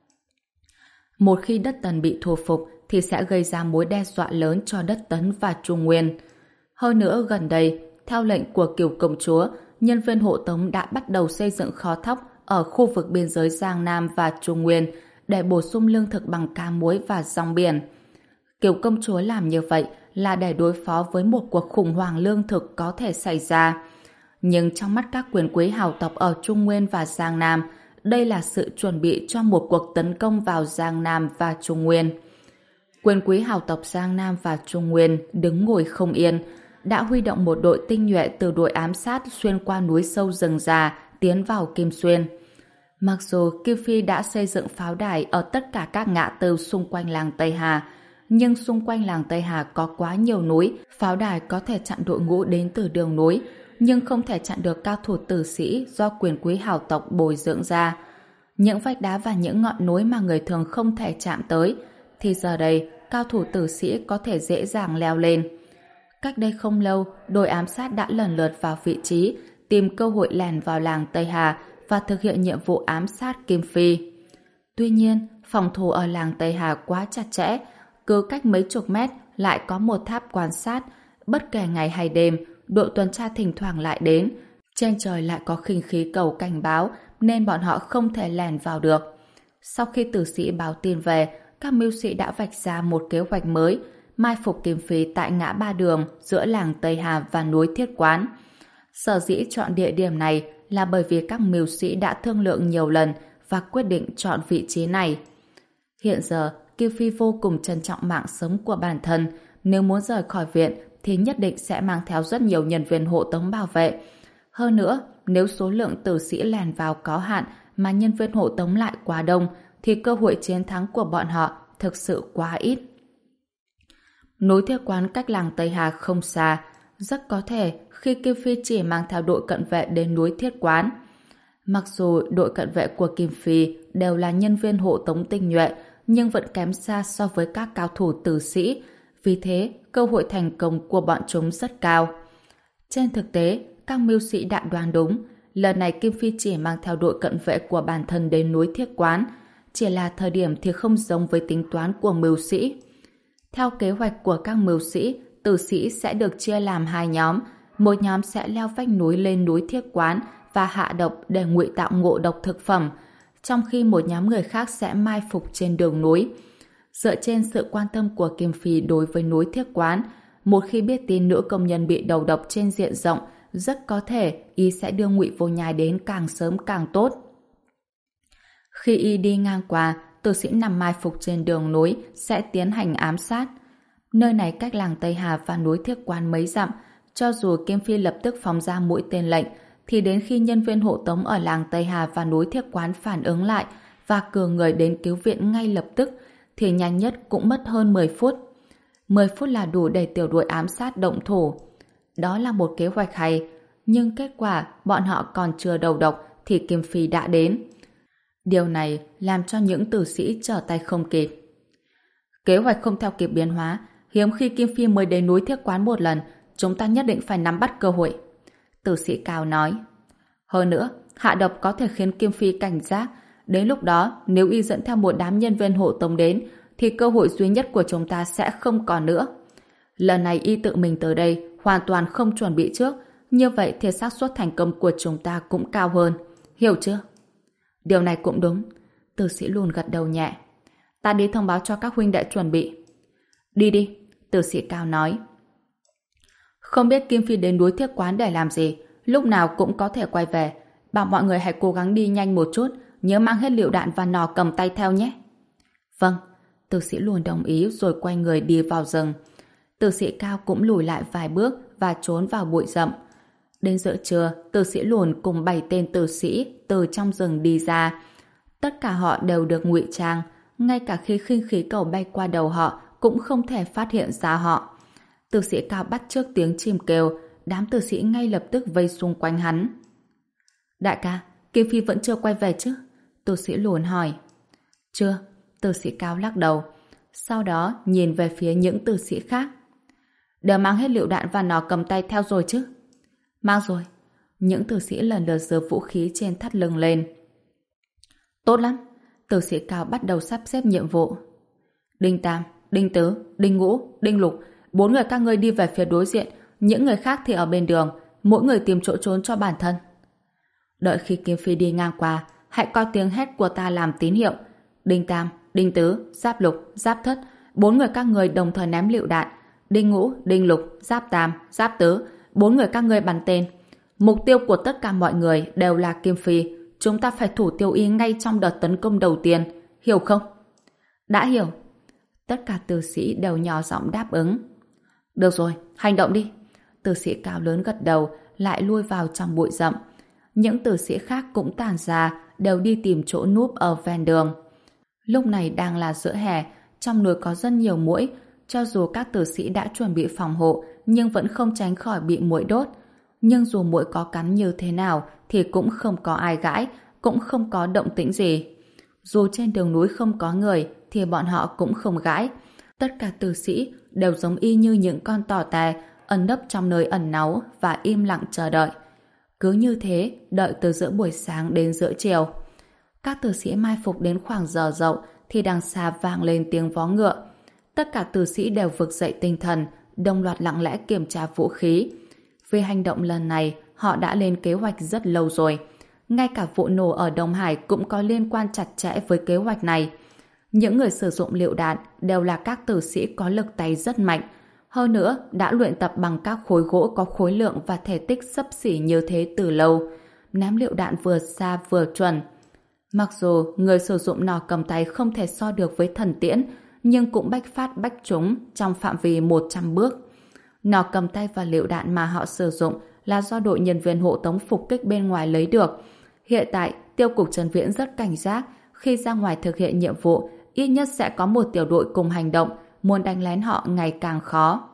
Một khi đất Tần bị thu phục thì sẽ gây ra mối đe dọa lớn cho đất Tấn và Trung Nguyên. Hơn nữa gần đây, theo lệnh của Cửu công chúa, nhân viên hộ tống đã bắt đầu xây dựng kho thóc ở khu vực biên giới Giang Nam và Trung Nguyên để bổ sung lương thực bằng cá muối và rong biển. Cửu công chúa làm như vậy là để đối phó với một cuộc khủng hoảng lương thực có thể xảy ra. Nhưng trong mắt các quyền quý hào tộc ở Trung Nguyên và Giang Nam, đây là sự chuẩn bị cho một cuộc tấn công vào Giang Nam và Trung Nguyên. Quyền quý hào tộc Giang Nam và Trung Nguyên đứng ngồi không yên, đã huy động một đội tinh nhuệ từ đội ám sát xuyên qua núi sâu rừng già tiến vào Kim Xuyên. Mặc dù Kim Phi đã xây dựng pháo đài ở tất cả các ngã tư xung quanh làng Tây Hà, nhưng xung quanh làng Tây Hà có quá nhiều núi, pháo đài có thể chặn đội ngũ đến từ đường núi, nhưng không thể chặn được cao thủ tử sĩ do quyền quý hào tộc bồi dưỡng ra. Những vách đá và những ngọn núi mà người thường không thể chạm tới, thì giờ đây cao thủ tử sĩ có thể dễ dàng leo lên. Cách đây không lâu, đội ám sát đã lần lượt vào vị trí, tìm cơ hội lẻn vào làng Tây Hà và thực hiện nhiệm vụ ám sát Kim Phi. Tuy nhiên, phòng thủ ở làng Tây Hà quá chặt chẽ, cứ cách mấy chục mét lại có một tháp quan sát, bất kể ngày hay đêm, đội tuần tra thỉnh thoảng lại đến. Trên trời lại có khinh khí cầu cảnh báo, nên bọn họ không thể lẻn vào được. Sau khi tử sĩ báo tin về, các mưu sĩ đã vạch ra một kế hoạch mới, mai phục Kim Phi tại ngã ba đường giữa làng Tây Hà và núi Thiết Quán. Sở dĩ chọn địa điểm này là bởi vì các mưu sĩ đã thương lượng nhiều lần và quyết định chọn vị trí này. Hiện giờ, Kim Phi vô cùng trân trọng mạng sống của bản thân. Nếu muốn rời khỏi viện thì nhất định sẽ mang theo rất nhiều nhân viên hộ tống bảo vệ. Hơn nữa, nếu số lượng tử sĩ lèn vào có hạn mà nhân viên hộ tống lại quá đông thì cơ hội chiến thắng của bọn họ thực sự quá ít. Núi Thiết Quán cách làng Tây Hà không xa, rất có thể khi Kim Phi chỉ mang theo đội cận vệ đến núi Thiết Quán. Mặc dù đội cận vệ của Kim Phi đều là nhân viên hộ tống tinh nhuệ, nhưng vẫn kém xa so với các cao thủ tử sĩ, vì thế cơ hội thành công của bọn chúng rất cao. Trên thực tế, các mưu sĩ đã đoán đúng, lần này Kim Phi chỉ mang theo đội cận vệ của bản thân đến núi Thiết Quán, chỉ là thời điểm thì không giống với tính toán của mưu sĩ. Theo kế hoạch của các mưu sĩ, tử sĩ sẽ được chia làm hai nhóm, một nhóm sẽ leo vách núi lên núi Thiết Quán và hạ độc để ngụy tạo ngộ độc thực phẩm, trong khi một nhóm người khác sẽ mai phục trên đường núi. Dựa trên sự quan tâm của Kim Phi đối với núi Thiết Quán, một khi biết tin nữ công nhân bị đầu độc trên diện rộng, rất có thể y sẽ đưa Ngụy Vô Nhai đến càng sớm càng tốt. Khi y đi ngang qua, tử sĩ nằm mai phục trên đường núi sẽ tiến hành ám sát. Nơi này cách làng Tây Hà và núi Thiết Quán mấy dặm, cho dù Kim Phi lập tức phóng ra mũi tên lệnh, thì đến khi nhân viên hộ tống ở làng Tây Hà và núi Thiết Quán phản ứng lại và cử người đến cứu viện ngay lập tức, thì nhanh nhất cũng mất hơn mười phút. mười phút là đủ để tiểu đội ám sát động thủ. Đó là một kế hoạch hay, nhưng kết quả bọn họ còn chưa đầu độc thì Kim Phi đã đến. Điều này làm cho những tử sĩ trở tay không kịp. Kế hoạch không theo kịp biến hóa, hiếm khi Kim Phi mới đến núi Thiết Quán một lần, chúng ta nhất định phải nắm bắt cơ hội. Tử sĩ Cao nói. Hơn nữa, hạ độc có thể khiến Kim Phi cảnh giác. Đến lúc đó, nếu y dẫn theo một đám nhân viên hộ tống đến, thì cơ hội duy nhất của chúng ta sẽ không còn nữa. Lần này y tự mình tới đây, hoàn toàn không chuẩn bị trước, như vậy thì xác suất thành công của chúng ta cũng cao hơn. Hiểu chưa? Điều này cũng đúng. Tử sĩ lùn gật đầu nhẹ. Ta đi thông báo cho các huynh đệ chuẩn bị. Đi đi, tử sĩ cao nói. Không biết Kim Phi đến núi Thiết Quán để làm gì, lúc nào cũng có thể quay về. Bảo mọi người hãy cố gắng đi nhanh một chút, nhớ mang hết lựu đạn và nỏ cầm tay theo nhé. Vâng, tử sĩ lùn đồng ý rồi quay người đi vào rừng. Tử sĩ cao cũng lùi lại vài bước và trốn vào bụi rậm. Đến giữa trưa, tử sĩ lùn cùng bảy tên tử sĩ từ trong rừng đi ra. Tất cả họ đều được ngụy trang, ngay cả khi khinh khí cầu bay qua đầu họ cũng không thể phát hiện ra họ. Tử sĩ cao bắt chước tiếng chim kêu, đám tử sĩ ngay lập tức vây xung quanh hắn. Đại ca, Kim Phi vẫn chưa quay về chứ? Tử sĩ lùn hỏi. Chưa, tử sĩ cao lắc đầu. Sau đó nhìn về phía những tử sĩ khác. Đều mang hết lựu đạn và nỏ cầm tay theo rồi chứ? Mang rồi. Những tử sĩ lần lượt giơ vũ khí trên thắt lưng lên. Tốt lắm. Tử sĩ cao bắt đầu sắp xếp nhiệm vụ. Đinh Tam, Đinh Tứ, Đinh Ngũ, Đinh Lục, bốn người các ngươi đi về phía đối diện, những người khác thì ở bên đường, mỗi người tìm chỗ trốn cho bản thân. Đợi khi Kim Phi đi ngang qua, hãy coi tiếng hét của ta làm tín hiệu. Đinh Tam, Đinh Tứ, Giáp Lục, Giáp Thất, bốn người các ngươi đồng thời ném lựu đạn. Đinh Ngũ, Đinh Lục, Giáp Tam, Giáp Tứ, bốn người các ngươi bắn tên. Mục tiêu của tất cả mọi người đều là Kim Phi. Chúng ta phải thủ tiêu y ngay trong đợt tấn công đầu tiên. Hiểu không? Đã hiểu. Tất cả tử sĩ đều nhỏ giọng đáp ứng. Được rồi, hành động đi. Tử sĩ cao lớn gật đầu, lại lui vào trong bụi rậm. Những tử sĩ khác cũng tản ra, đều đi tìm chỗ núp ở ven đường. Lúc này đang là giữa hè, trong núi có rất nhiều muỗi. Cho dù các tử sĩ đã chuẩn bị phòng hộ, nhưng vẫn không tránh khỏi bị muỗi đốt. Nhưng dù muỗi có cắn như thế nào, thì cũng không có ai gãi, cũng không có động tĩnh gì. Dù trên đường núi không có người, thì bọn họ cũng không gãi. Tất cả tử sĩ đều giống y như những con tò te, ẩn nấp trong nơi ẩn náu và im lặng chờ đợi. Cứ như thế, đợi từ giữa buổi sáng đến giữa chiều. Các tử sĩ mai phục đến khoảng giờ dậu, thì đằng xa vang lên tiếng vó ngựa. Tất cả tử sĩ đều vực dậy tinh thần, đồng loạt lặng lẽ kiểm tra vũ khí. Về hành động lần này, họ đã lên kế hoạch rất lâu rồi. Ngay cả vụ nổ ở Đông Hải cũng có liên quan chặt chẽ với kế hoạch này. Những người sử dụng lựu đạn đều là các tử sĩ có lực tay rất mạnh. Hơn nữa, đã luyện tập bằng các khối gỗ có khối lượng và thể tích xấp xỉ như thế từ lâu. Ném lựu đạn vừa xa vừa chuẩn. Mặc dù người sử dụng nỏ cầm tay không thể so được với thần tiễn, nhưng cũng bách phát bách trúng trong phạm vi một trăm bước. Nỏ cầm tay và lựu đạn mà họ sử dụng là do đội nhân viên hộ tống phục kích bên ngoài lấy được. Hiện tại, Tiêu cục Trần Viễn rất cảnh giác, khi ra ngoài thực hiện nhiệm vụ, ít nhất sẽ có một tiểu đội cùng hành động, muốn đánh lén họ ngày càng khó.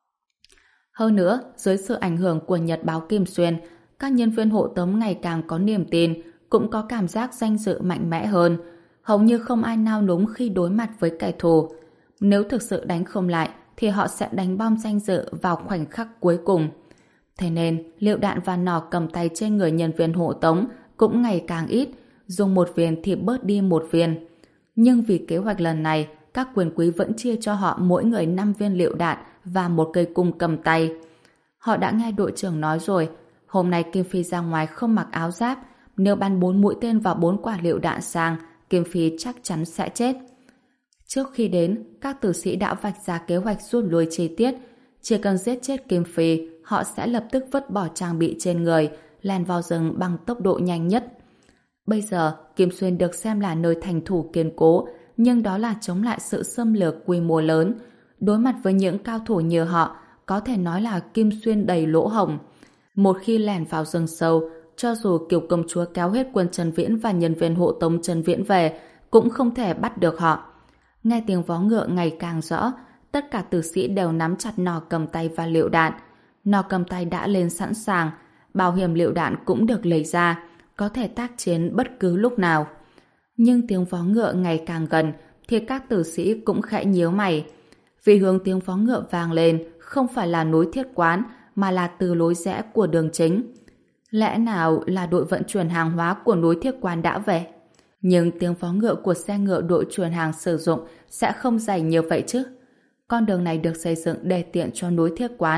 Hơn nữa, dưới sự ảnh hưởng của Nhật báo Kim Xuyên, các nhân viên hộ tống ngày càng có niềm tin, cũng có cảm giác danh dự mạnh mẽ hơn. Hầu như không ai nao núng khi đối mặt với kẻ thù. Nếu thực sự đánh không lại, thì họ sẽ đánh bom danh dự vào khoảnh khắc cuối cùng. Thế nên, lựu đạn và nỏ cầm tay trên người nhân viên hộ tống cũng ngày càng ít, dùng một viên thì bớt đi một viên. Nhưng vì kế hoạch lần này, các quyền quý vẫn chia cho họ mỗi người năm viên lựu đạn và một cây cung cầm tay. Họ đã nghe đội trưởng nói rồi, hôm nay Kim Phi ra ngoài không mặc áo giáp, nếu bắn bốn mũi tên vào bốn quả lựu đạn sang, Kim Phi chắc chắn sẽ chết. Trước khi đến, các tử sĩ đã vạch ra kế hoạch rút lui chi tiết. Chỉ cần giết chết Kim Phi, họ sẽ lập tức vứt bỏ trang bị trên người, len vào rừng bằng tốc độ nhanh nhất. Bây giờ, Kim Xuyên được xem là nơi thành thủ kiên cố, nhưng đó là chống lại sự xâm lược quy mô lớn. Đối mặt với những cao thủ như họ, có thể nói là Kim Xuyên đầy lỗ hổng. Một khi lẻn vào rừng sâu, cho dù Kiều công chúa kéo hết quân Trần Viễn và nhân viên hộ tống Trần Viễn về, cũng không thể bắt được họ. Nghe tiếng vó ngựa ngày càng rõ, tất cả tử sĩ đều nắm chặt nỏ cầm tay và lựu đạn. Nỏ cầm tay đã lên sẵn sàng, bảo hiểm lựu đạn cũng được lấy ra, có thể tác chiến bất cứ lúc nào. Nhưng tiếng vó ngựa ngày càng gần, thì các tử sĩ cũng khẽ nhíu mày. Vì hướng tiếng vó ngựa vang lên không phải là núi Thiết Quán, mà là từ lối rẽ của đường chính. Lẽ nào là đội vận chuyển hàng hóa của núi Thiết Quán đã về? Nhưng tiếng vó ngựa của xe ngựa đội chuyển hàng sử dụng sẽ không dày như vậy chứ. Con đường này được xây dựng để tiện cho núi Thiết Quán.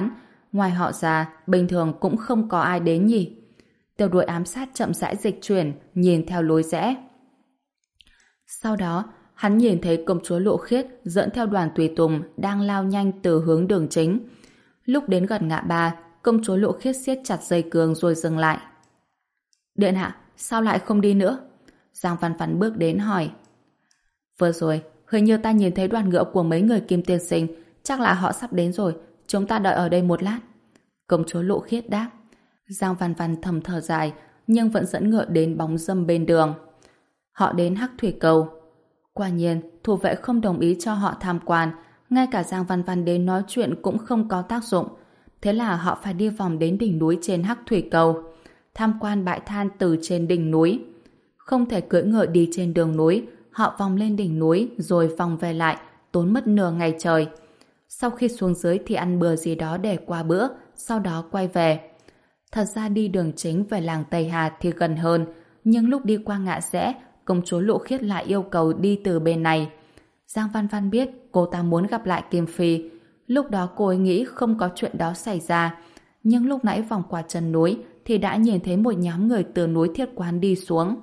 Ngoài họ ra, bình thường cũng không có ai đến nhỉ. Tiểu đội ám sát chậm rãi dịch chuyển, nhìn theo lối rẽ. Sau đó, hắn nhìn thấy công chúa Lộ Khiết dẫn theo đoàn tùy tùng đang lao nhanh từ hướng đường chính. Lúc đến gần ngã ba, công chúa Lộ Khiết siết chặt dây cương rồi dừng lại. Điện hạ, sao lại không đi nữa? Giang Văn Văn bước đến hỏi. Vừa rồi, hình như ta nhìn thấy đoàn ngựa của mấy người Kim tiên sinh, chắc là họ sắp đến rồi, chúng ta đợi ở đây một lát. Công chúa Lộ Khiết đáp. Giang Văn Văn thầm thở dài, nhưng vẫn dẫn ngựa đến bóng râm bên đường. Họ đến Hắc Thủy Cầu. Quả nhiên, thủ vệ không đồng ý cho họ tham quan, ngay cả Giang Văn Văn đến nói chuyện cũng không có tác dụng. Thế là họ phải đi vòng đến đỉnh núi trên Hắc Thủy Cầu, tham quan bãi than từ trên đỉnh núi. Không thể cưỡi ngựa đi trên đường núi, họ vòng lên đỉnh núi rồi vòng về lại, tốn mất nửa ngày trời. Sau khi xuống dưới thì ăn bừa gì đó để qua bữa, sau đó quay về. Thật ra đi đường chính về làng Tây Hà thì gần hơn, nhưng lúc đi qua ngã rẽ, công chúa Lộ Khiết lại yêu cầu đi từ bên này. Giang Văn Văn biết cô ta muốn gặp lại Kim Phi. Lúc đó cô ấy nghĩ không có chuyện đó xảy ra, nhưng lúc nãy vòng qua chân núi thì đã nhìn thấy một nhóm người từ núi Thiết Quán đi xuống.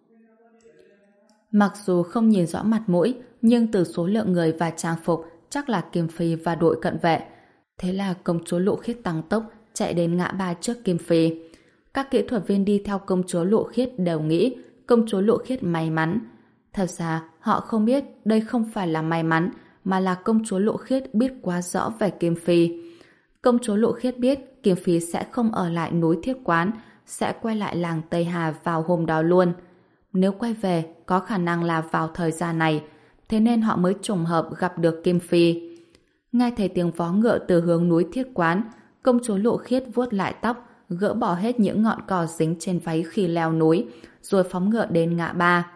Mặc dù không nhìn rõ mặt mũi, nhưng từ số lượng người và trang phục chắc là Kim Phi và đội cận vệ. Thế là công chúa Lộ Khiết tăng tốc chạy đến ngã ba trước Kim Phi. Các kỹ thuật viên đi theo công chúa Lộ Khiết đều nghĩ công chúa Lộ Khiết may mắn. Thật ra họ không biết đây không phải là may mắn, mà là công chúa Lộ Khiết biết quá rõ về Kim Phi. Công chúa Lộ Khiết biết Kim Phi sẽ không ở lại núi Thiết Quán, sẽ quay lại làng Tây Hà vào hôm đó luôn. Nếu quay về, có khả năng là vào thời gian này, thế nên họ mới trùng hợp gặp được Kim Phi. Nghe thấy tiếng vó ngựa từ hướng núi Thiết Quán, công chúa Lộ Khiết vuốt lại tóc, gỡ bỏ hết những ngọn cỏ dính trên váy khi leo núi, rồi phóng ngựa đến ngã ba.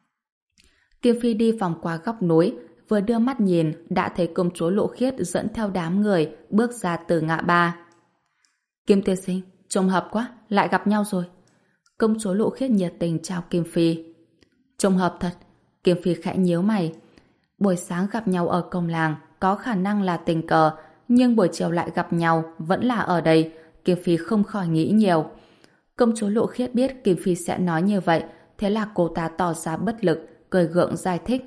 Kim Phi đi vòng qua góc núi, vừa đưa mắt nhìn đã thấy công chúa Lộ Khiết dẫn theo đám người bước ra từ ngã ba. Kim tiên sinh, trùng hợp quá, lại gặp nhau rồi. Công chúa Lộ Khiết nhiệt tình chào Kim Phi. Trùng hợp thật. Kim Phi khẽ nhíu mày. Buổi sáng gặp nhau ở công làng có khả năng là tình cờ, nhưng buổi chiều lại gặp nhau vẫn là ở đây. Kim Phi không khỏi nghĩ nhiều. Công chúa Lộ Khiết biết Kim Phi sẽ nói như vậy, thế là cô ta tỏ ra bất lực, cười gượng giải thích.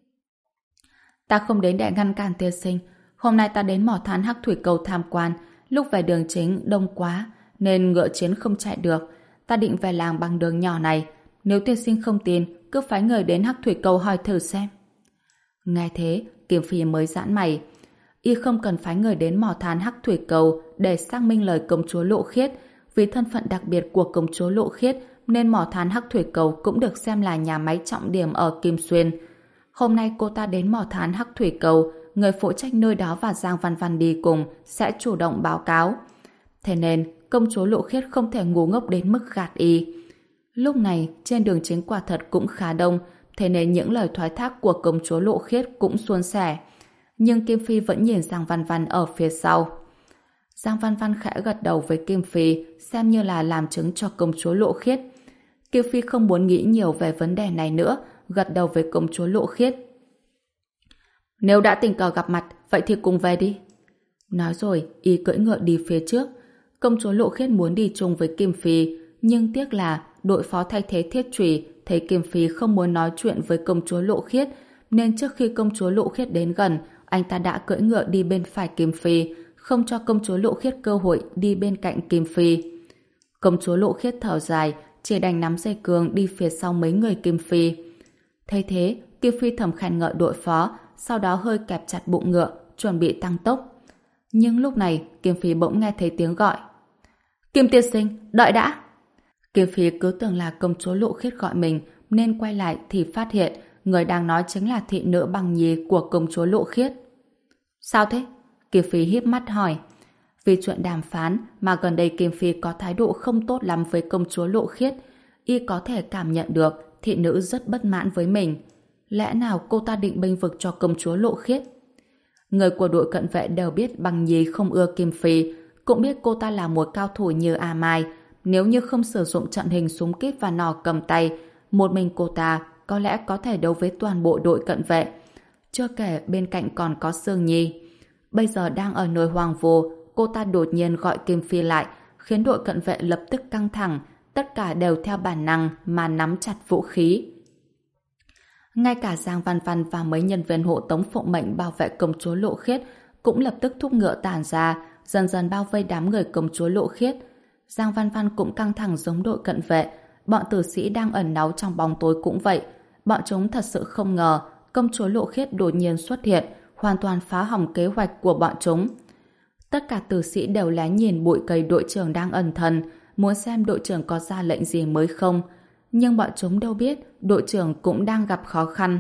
Ta không đến để ngăn cản tiên sinh. Hôm nay ta đến mỏ than Hắc Thủy Cầu tham quan, lúc về đường chính đông quá nên ngựa chiến không chạy được. Ta định về làng bằng đường nhỏ này. Nếu tiên sinh không tin, cứ phái người đến Hắc Thủy Cầu hỏi thử xem. Nghe thế, Kim Phi mới giãn mày. Y không cần phái người đến mỏ than Hắc Thủy Cầu để xác minh lời công chúa Lộ Khiết. Vì thân phận đặc biệt của công chúa Lộ Khiết nên mỏ than Hắc Thủy Cầu cũng được xem là nhà máy trọng điểm ở Kim Xuyên. Hôm nay cô ta đến mỏ than Hắc Thủy Cầu, người phụ trách nơi đó và Giang Văn Văn đi cùng sẽ chủ động báo cáo. Thế nên công chúa Lộ Khiết không thể ngu ngốc đến mức gạt y. Lúc này trên đường chính quả thật cũng khá đông, thế nên những lời thoái thác của công chúa Lộ Khiết cũng suôn sẻ. Nhưng Kim Phi vẫn nhìn Giang Văn Văn ở phía sau. Giang Văn Văn khẽ gật đầu với Kim Phi, xem như là làm chứng cho công chúa Lộ Khiết. Kim Phi không muốn nghĩ nhiều về vấn đề này nữa, gật đầu với công chúa Lộ Khiết. Nếu đã tình cờ gặp mặt, vậy thì cùng về đi. Nói rồi, y cưỡi ngựa đi phía trước. Công chúa Lộ Khiết muốn đi chung với Kim Phi, nhưng tiếc là đội phó thay thế Thiết Chủy thấy Kim Phi không muốn nói chuyện với công chúa Lộ Khiết, nên trước khi công chúa Lộ Khiết đến gần, anh ta đã cưỡi ngựa đi bên phải Kim Phi, không cho công chúa Lộ Khiết cơ hội đi bên cạnh Kim Phi. Công chúa Lộ Khiết thở dài, chỉ đành nắm dây cương đi phía sau mấy người Kim Phi. Thấy thế, Kim Phi thầm khen ngợi đội phó, sau đó hơi kẹp chặt bụng ngựa, chuẩn bị tăng tốc. Nhưng lúc này, Kim Phi bỗng nghe thấy tiếng gọi. Kim tiên sinh, đợi đã! Kim Phi cứ tưởng là công chúa Lộ Khiết gọi mình, nên quay lại thì phát hiện người đang nói chính là thị nữ Bằng Nhi của công chúa Lộ Khiết. Sao thế? Kim Phi híp mắt hỏi. Vì chuyện đàm phán mà gần đây Kim Phi có thái độ không tốt lắm với công chúa Lộ Khiết, y có thể cảm nhận được thị nữ rất bất mãn với mình. Lẽ nào cô ta định bênh vực cho công chúa Lộ Khiết? Người của đội cận vệ đều biết Bằng Nhi không ưa Kim Phi, cũng biết cô ta là một cao thủ như A Mai. Nếu như không sử dụng trận hình súng kíp và nỏ cầm tay, một mình cô ta có lẽ có thể đấu với toàn bộ đội cận vệ. Chưa kể bên cạnh còn có Sương Nhi. Bây giờ đang ở nơi hoang vu, cô ta đột nhiên gọi Kim Phi lại, khiến đội cận vệ lập tức căng thẳng, tất cả đều theo bản năng mà nắm chặt vũ khí. Ngay cả Giang Văn Văn và mấy nhân viên hộ tống phụng mệnh bảo vệ công chúa Lộ Khiết cũng lập tức thúc ngựa tản ra, dần dần bao vây đám người công chúa Lộ Khiết. Giang Văn Văn cũng căng thẳng giống đội cận vệ, bọn tử sĩ đang ẩn náu trong bóng tối cũng vậy. Bọn chúng thật sự không ngờ công chúa Lộ Khiết đột nhiên xuất hiện, hoàn toàn phá hỏng kế hoạch của bọn chúng. Tất cả tử sĩ đều lén nhìn bụi cây đội trưởng đang ẩn thân, muốn xem đội trưởng có ra lệnh gì mới không. Nhưng bọn chúng đâu biết đội trưởng cũng đang gặp khó khăn.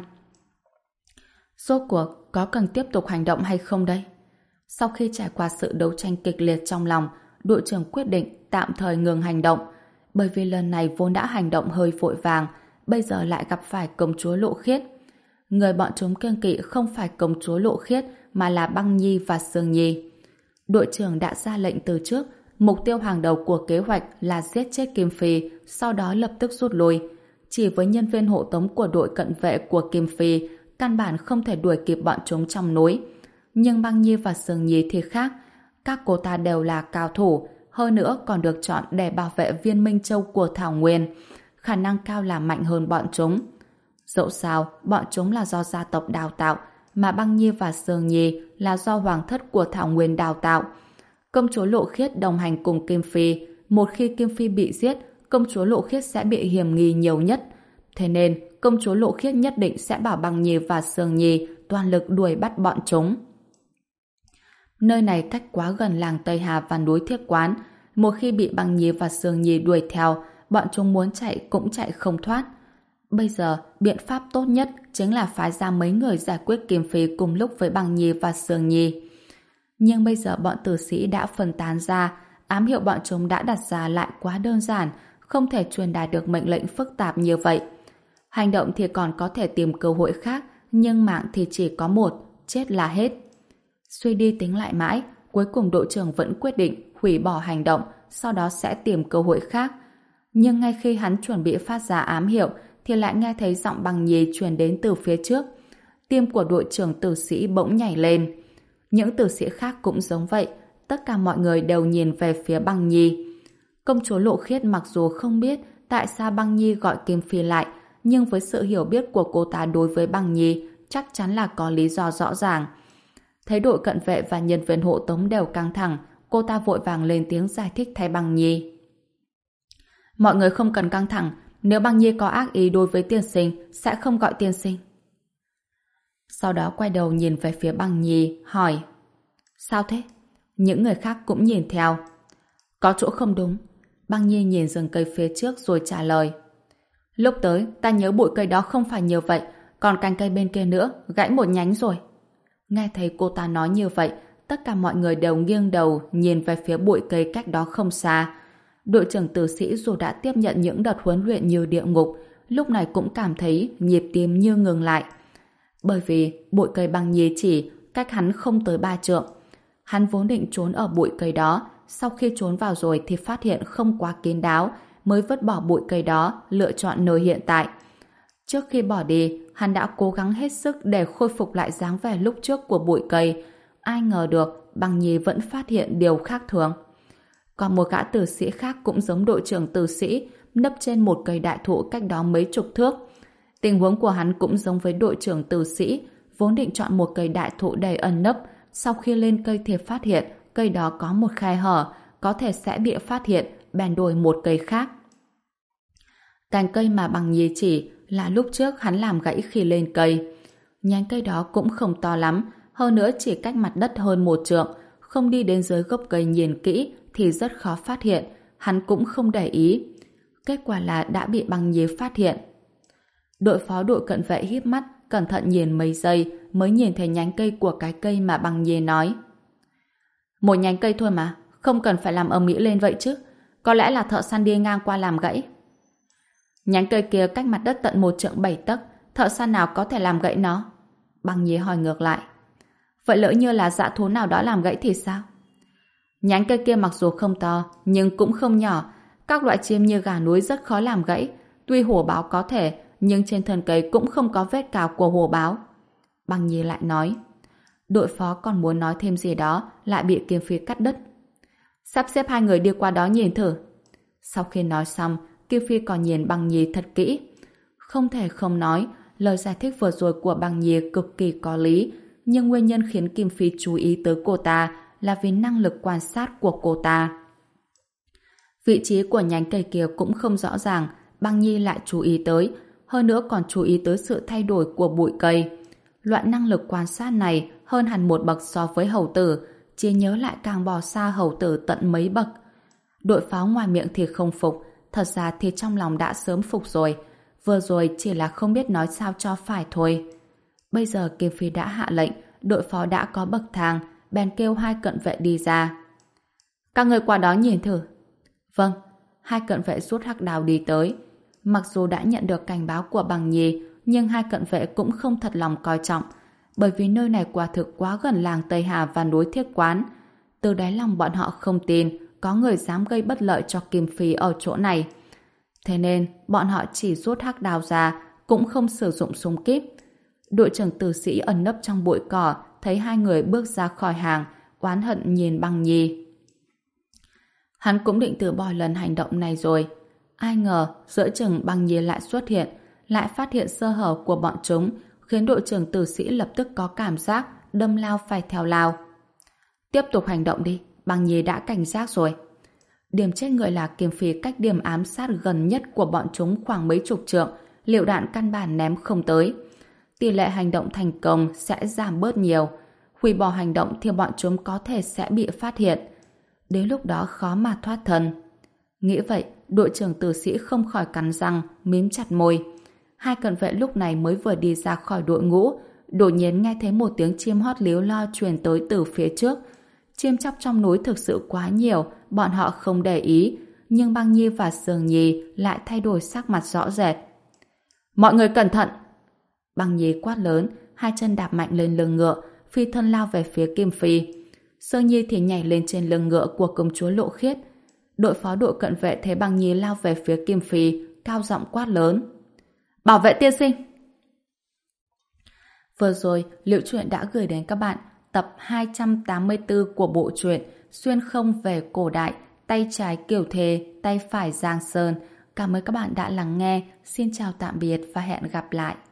Rốt cuộc có cần tiếp tục hành động hay không đây? Sau khi trải qua sự đấu tranh kịch liệt trong lòng, đội trưởng quyết định tạm thời ngừng hành động, bởi vì lần này vốn đã hành động hơi vội vàng, bây giờ lại gặp phải công chúa Lộ Khiết. Người bọn chúng kiêng kỵ không phải công chúa Lộ Khiết mà là Băng Nhi và Sương Nhi. Đội trưởng đã ra lệnh từ trước, mục tiêu hàng đầu của kế hoạch là giết chết Kim Phi, sau đó lập tức rút lui. Chỉ với nhân viên hộ tống của đội cận vệ của Kim Phi, căn bản không thể đuổi kịp bọn chúng trong núi. Nhưng Băng Nhi và Sương Nhi thì khác, các cô ta đều là cao thủ, hơn nữa còn được chọn để bảo vệ viên Minh Châu của Thảo Nguyên, khả năng cao là mạnh hơn bọn chúng. Dẫu sao, bọn chúng là do gia tộc đào tạo, mà Băng Nhi và Sương Nhi là do hoàng thất của Thảo Nguyên đào tạo. Công chúa Lộ Khiết đồng hành cùng Kim Phi, một khi Kim Phi bị giết, công chúa Lộ Khiết sẽ bị hiểm nghi nhiều nhất. Thế nên, công chúa Lộ Khiết nhất định sẽ bảo Băng Nhi và Sương Nhi toàn lực đuổi bắt bọn chúng. Nơi này cách quá gần làng Tây Hà và núi Thiết Quán, một khi bị Băng Nhi và Sương Nhi đuổi theo, bọn chúng muốn chạy cũng chạy không thoát. Bây giờ, biện pháp tốt nhất chính là phái ra mấy người giải quyết Kim Phi cùng lúc với Băng Nhi và Sương Nhi. Nhưng bây giờ bọn tử sĩ đã phân tán ra, ám hiệu bọn chúng đã đặt ra lại quá đơn giản, không thể truyền đạt được mệnh lệnh phức tạp như vậy. Hành động thì còn có thể tìm cơ hội khác, nhưng mạng thì chỉ có một, chết là hết. Suy đi tính lại mãi, cuối cùng đội trưởng vẫn quyết định hủy bỏ hành động, sau đó sẽ tìm cơ hội khác. Nhưng ngay khi hắn chuẩn bị phát ra ám hiệu, thì lại nghe thấy giọng Băng Nhi truyền đến từ phía trước. Tim của đội trưởng tử sĩ bỗng nhảy lên. Những tử sĩ khác cũng giống vậy, tất cả mọi người đều nhìn về phía Băng Nhi. Công chúa Lộ Khiết mặc dù không biết tại sao Băng Nhi gọi Kim Phi lại, nhưng với sự hiểu biết của cô ta đối với Băng Nhi, chắc chắn là có lý do rõ ràng. Thấy đội cận vệ và nhân viên hộ tống đều căng thẳng, cô ta vội vàng lên tiếng giải thích thay Băng Nhi. Mọi người không cần căng thẳng, nếu Băng Nhi có ác ý đối với tiên sinh, sẽ không gọi tiên sinh. Sau đó quay đầu nhìn về phía Băng Nhi, hỏi: Sao thế? Những người khác cũng nhìn theo. Có chỗ không đúng. Băng Nhi nhìn rừng cây phía trước rồi trả lời: Lúc tới, ta nhớ bụi cây đó không phải như vậy, còn cành cây bên kia nữa, gãy một nhánh rồi. Nghe thấy cô ta nói như vậy, tất cả mọi người đều nghiêng đầu nhìn về phía bụi cây cách đó không xa. Đội trưởng tử sĩ dù đã tiếp nhận những đợt huấn luyện như địa ngục, lúc này cũng cảm thấy nhịp tim như ngừng lại. Bởi vì bụi cây Băng Nhi chỉ cách hắn không tới ba trượng. Hắn vốn định trốn ở bụi cây đó, sau khi trốn vào rồi thì phát hiện không quá kín đáo, mới vứt bỏ bụi cây đó, lựa chọn nơi hiện tại. Trước khi bỏ đi, hắn đã cố gắng hết sức để khôi phục lại dáng vẻ lúc trước của bụi cây. Ai ngờ được Băng Nhi vẫn phát hiện điều khác thường. Còn một gã tử sĩ khác cũng giống đội trưởng tử sĩ, nấp trên một cây đại thụ cách đó mấy chục thước. Tình huống của hắn cũng giống với đội trưởng tử sĩ, vốn định chọn một cây đại thụ đầy ẩn nấp, sau khi lên cây thì phát hiện cây đó có một khe hở, có thể sẽ bị phát hiện, bèn đổi một cây khác. Cành cây mà Băng Nhi chỉ là lúc trước hắn làm gãy khi lên cây. Nhánh cây đó cũng không to lắm, hơn nữa chỉ cách mặt đất hơn một trượng, không đi đến dưới gốc cây nhìn kỹ thì rất khó phát hiện, hắn cũng không để ý. Kết quả là đã bị Băng Nhi phát hiện. Đội phó đội cận vệ híp mắt, cẩn thận nhìn mấy giây mới nhìn thấy nhánh cây của cái cây mà Băng Nhi nói. Một nhánh cây thôi mà, không cần phải làm ầm ĩ lên vậy chứ, có lẽ là thợ săn đi ngang qua làm gãy. Nhánh cây kia cách mặt đất tận một trượng bảy tấc, thợ săn nào có thể làm gãy nó? Băng Nhi hỏi ngược lại. Vậy lỡ như là dã thú nào đó làm gãy thì sao? Nhánh cây kia mặc dù không to, nhưng cũng không nhỏ. Các loại chim như gà núi rất khó làm gãy. Tuy hổ báo có thể, nhưng trên thân cây cũng không có vết cào của hổ báo. Băng Nhi lại nói. Đội phó còn muốn nói thêm gì đó lại bị Kim Phi cắt đứt. Sắp xếp hai người đi qua đó nhìn thử. Sau khi nói xong, Kim Phi còn nhìn Băng Nhi thật kỹ. Không thể không nói, lời giải thích vừa rồi của Băng Nhi cực kỳ có lý, nhưng nguyên nhân khiến Kim Phi chú ý tới cô ta là vì năng lực quan sát của cô ta. Vị trí của nhánh cây kia cũng không rõ ràng, Băng Nhi lại chú ý tới, hơn nữa còn chú ý tới sự thay đổi của bụi cây. Loại năng lực quan sát này hơn hẳn một bậc so với hầu tử, trí nhớ lại càng bỏ xa hầu tử tận mấy bậc. Đội pháo ngoài miệng thì không phục, thật ra thì trong lòng đã sớm phục rồi, vừa rồi chỉ là không biết nói sao cho phải thôi. Bây giờ Kim Phi đã hạ lệnh, đội phó đã có bậc thang, bèn kêu hai cận vệ đi ra. Các người qua đó nhìn thử. Vâng, hai cận vệ rút hắc đào đi tới. Mặc dù đã nhận được cảnh báo của Bằng Nhi, nhưng hai cận vệ cũng không thật lòng coi trọng, bởi vì nơi này quả thực quá gần làng Tây Hà và núi Thiết Quán. Từ đáy lòng bọn họ không tin có người dám gây bất lợi cho Kim Phi ở chỗ này. Thế nên, bọn họ chỉ rút hắc đào ra, cũng không sử dụng súng kíp. Đội trưởng tử sĩ ẩn nấp trong bụi cỏ, thấy hai người bước ra khỏi hàng, oán hận nhìn Băng Nhi. Hắn cũng định từ bỏ lần hành động này rồi. Ai ngờ, giữa chừng Băng Nhi lại xuất hiện, lại phát hiện sơ hở của bọn chúng, khiến đội trưởng tử sĩ lập tức có cảm giác đâm lao phải theo lao. Tiếp tục hành động đi, Băng Nhi đã cảnh giác rồi. Điểm chết người là Kim Phi cách điểm ám sát gần nhất của bọn chúng khoảng mấy chục trượng, liệu đạn căn bản ném không tới. Tỷ lệ hành động thành công sẽ giảm bớt nhiều. Hủy bỏ hành động thì bọn chúng có thể sẽ bị phát hiện. Đến lúc đó khó mà thoát thân. Nghĩ vậy, đội trưởng tử sĩ không khỏi cắn răng, mím chặt môi. Hai cận vệ lúc này mới vừa đi ra khỏi đội ngũ, đột nhiên nghe thấy một tiếng chim hót líu lo truyền tới từ phía trước. Chim chóc trong núi thực sự quá nhiều, bọn họ không để ý, nhưng Băng Nhi và Sương Nhi lại thay đổi sắc mặt rõ rệt. Mọi người cẩn thận! Băng Nhi quát lớn, hai chân đạp mạnh lên lưng ngựa, phi thân lao về phía Kim Phi. Sương Nhi thì nhảy lên trên lưng ngựa của công chúa Lộ Khiết. Đội phó đội cận vệ thấy Băng Nhi lao về phía Kim Phi, cao giọng quát lớn. Bảo vệ tiên sinh! Vừa rồi, Liễu Chuyện đã gửi đến các bạn tập hai trăm tám mươi tư của bộ truyện Xuyên không về cổ đại, tay trái Kiều Thề, tay phải Giang Sơn. Cảm ơn các bạn đã lắng nghe. Xin chào tạm biệt và hẹn gặp lại.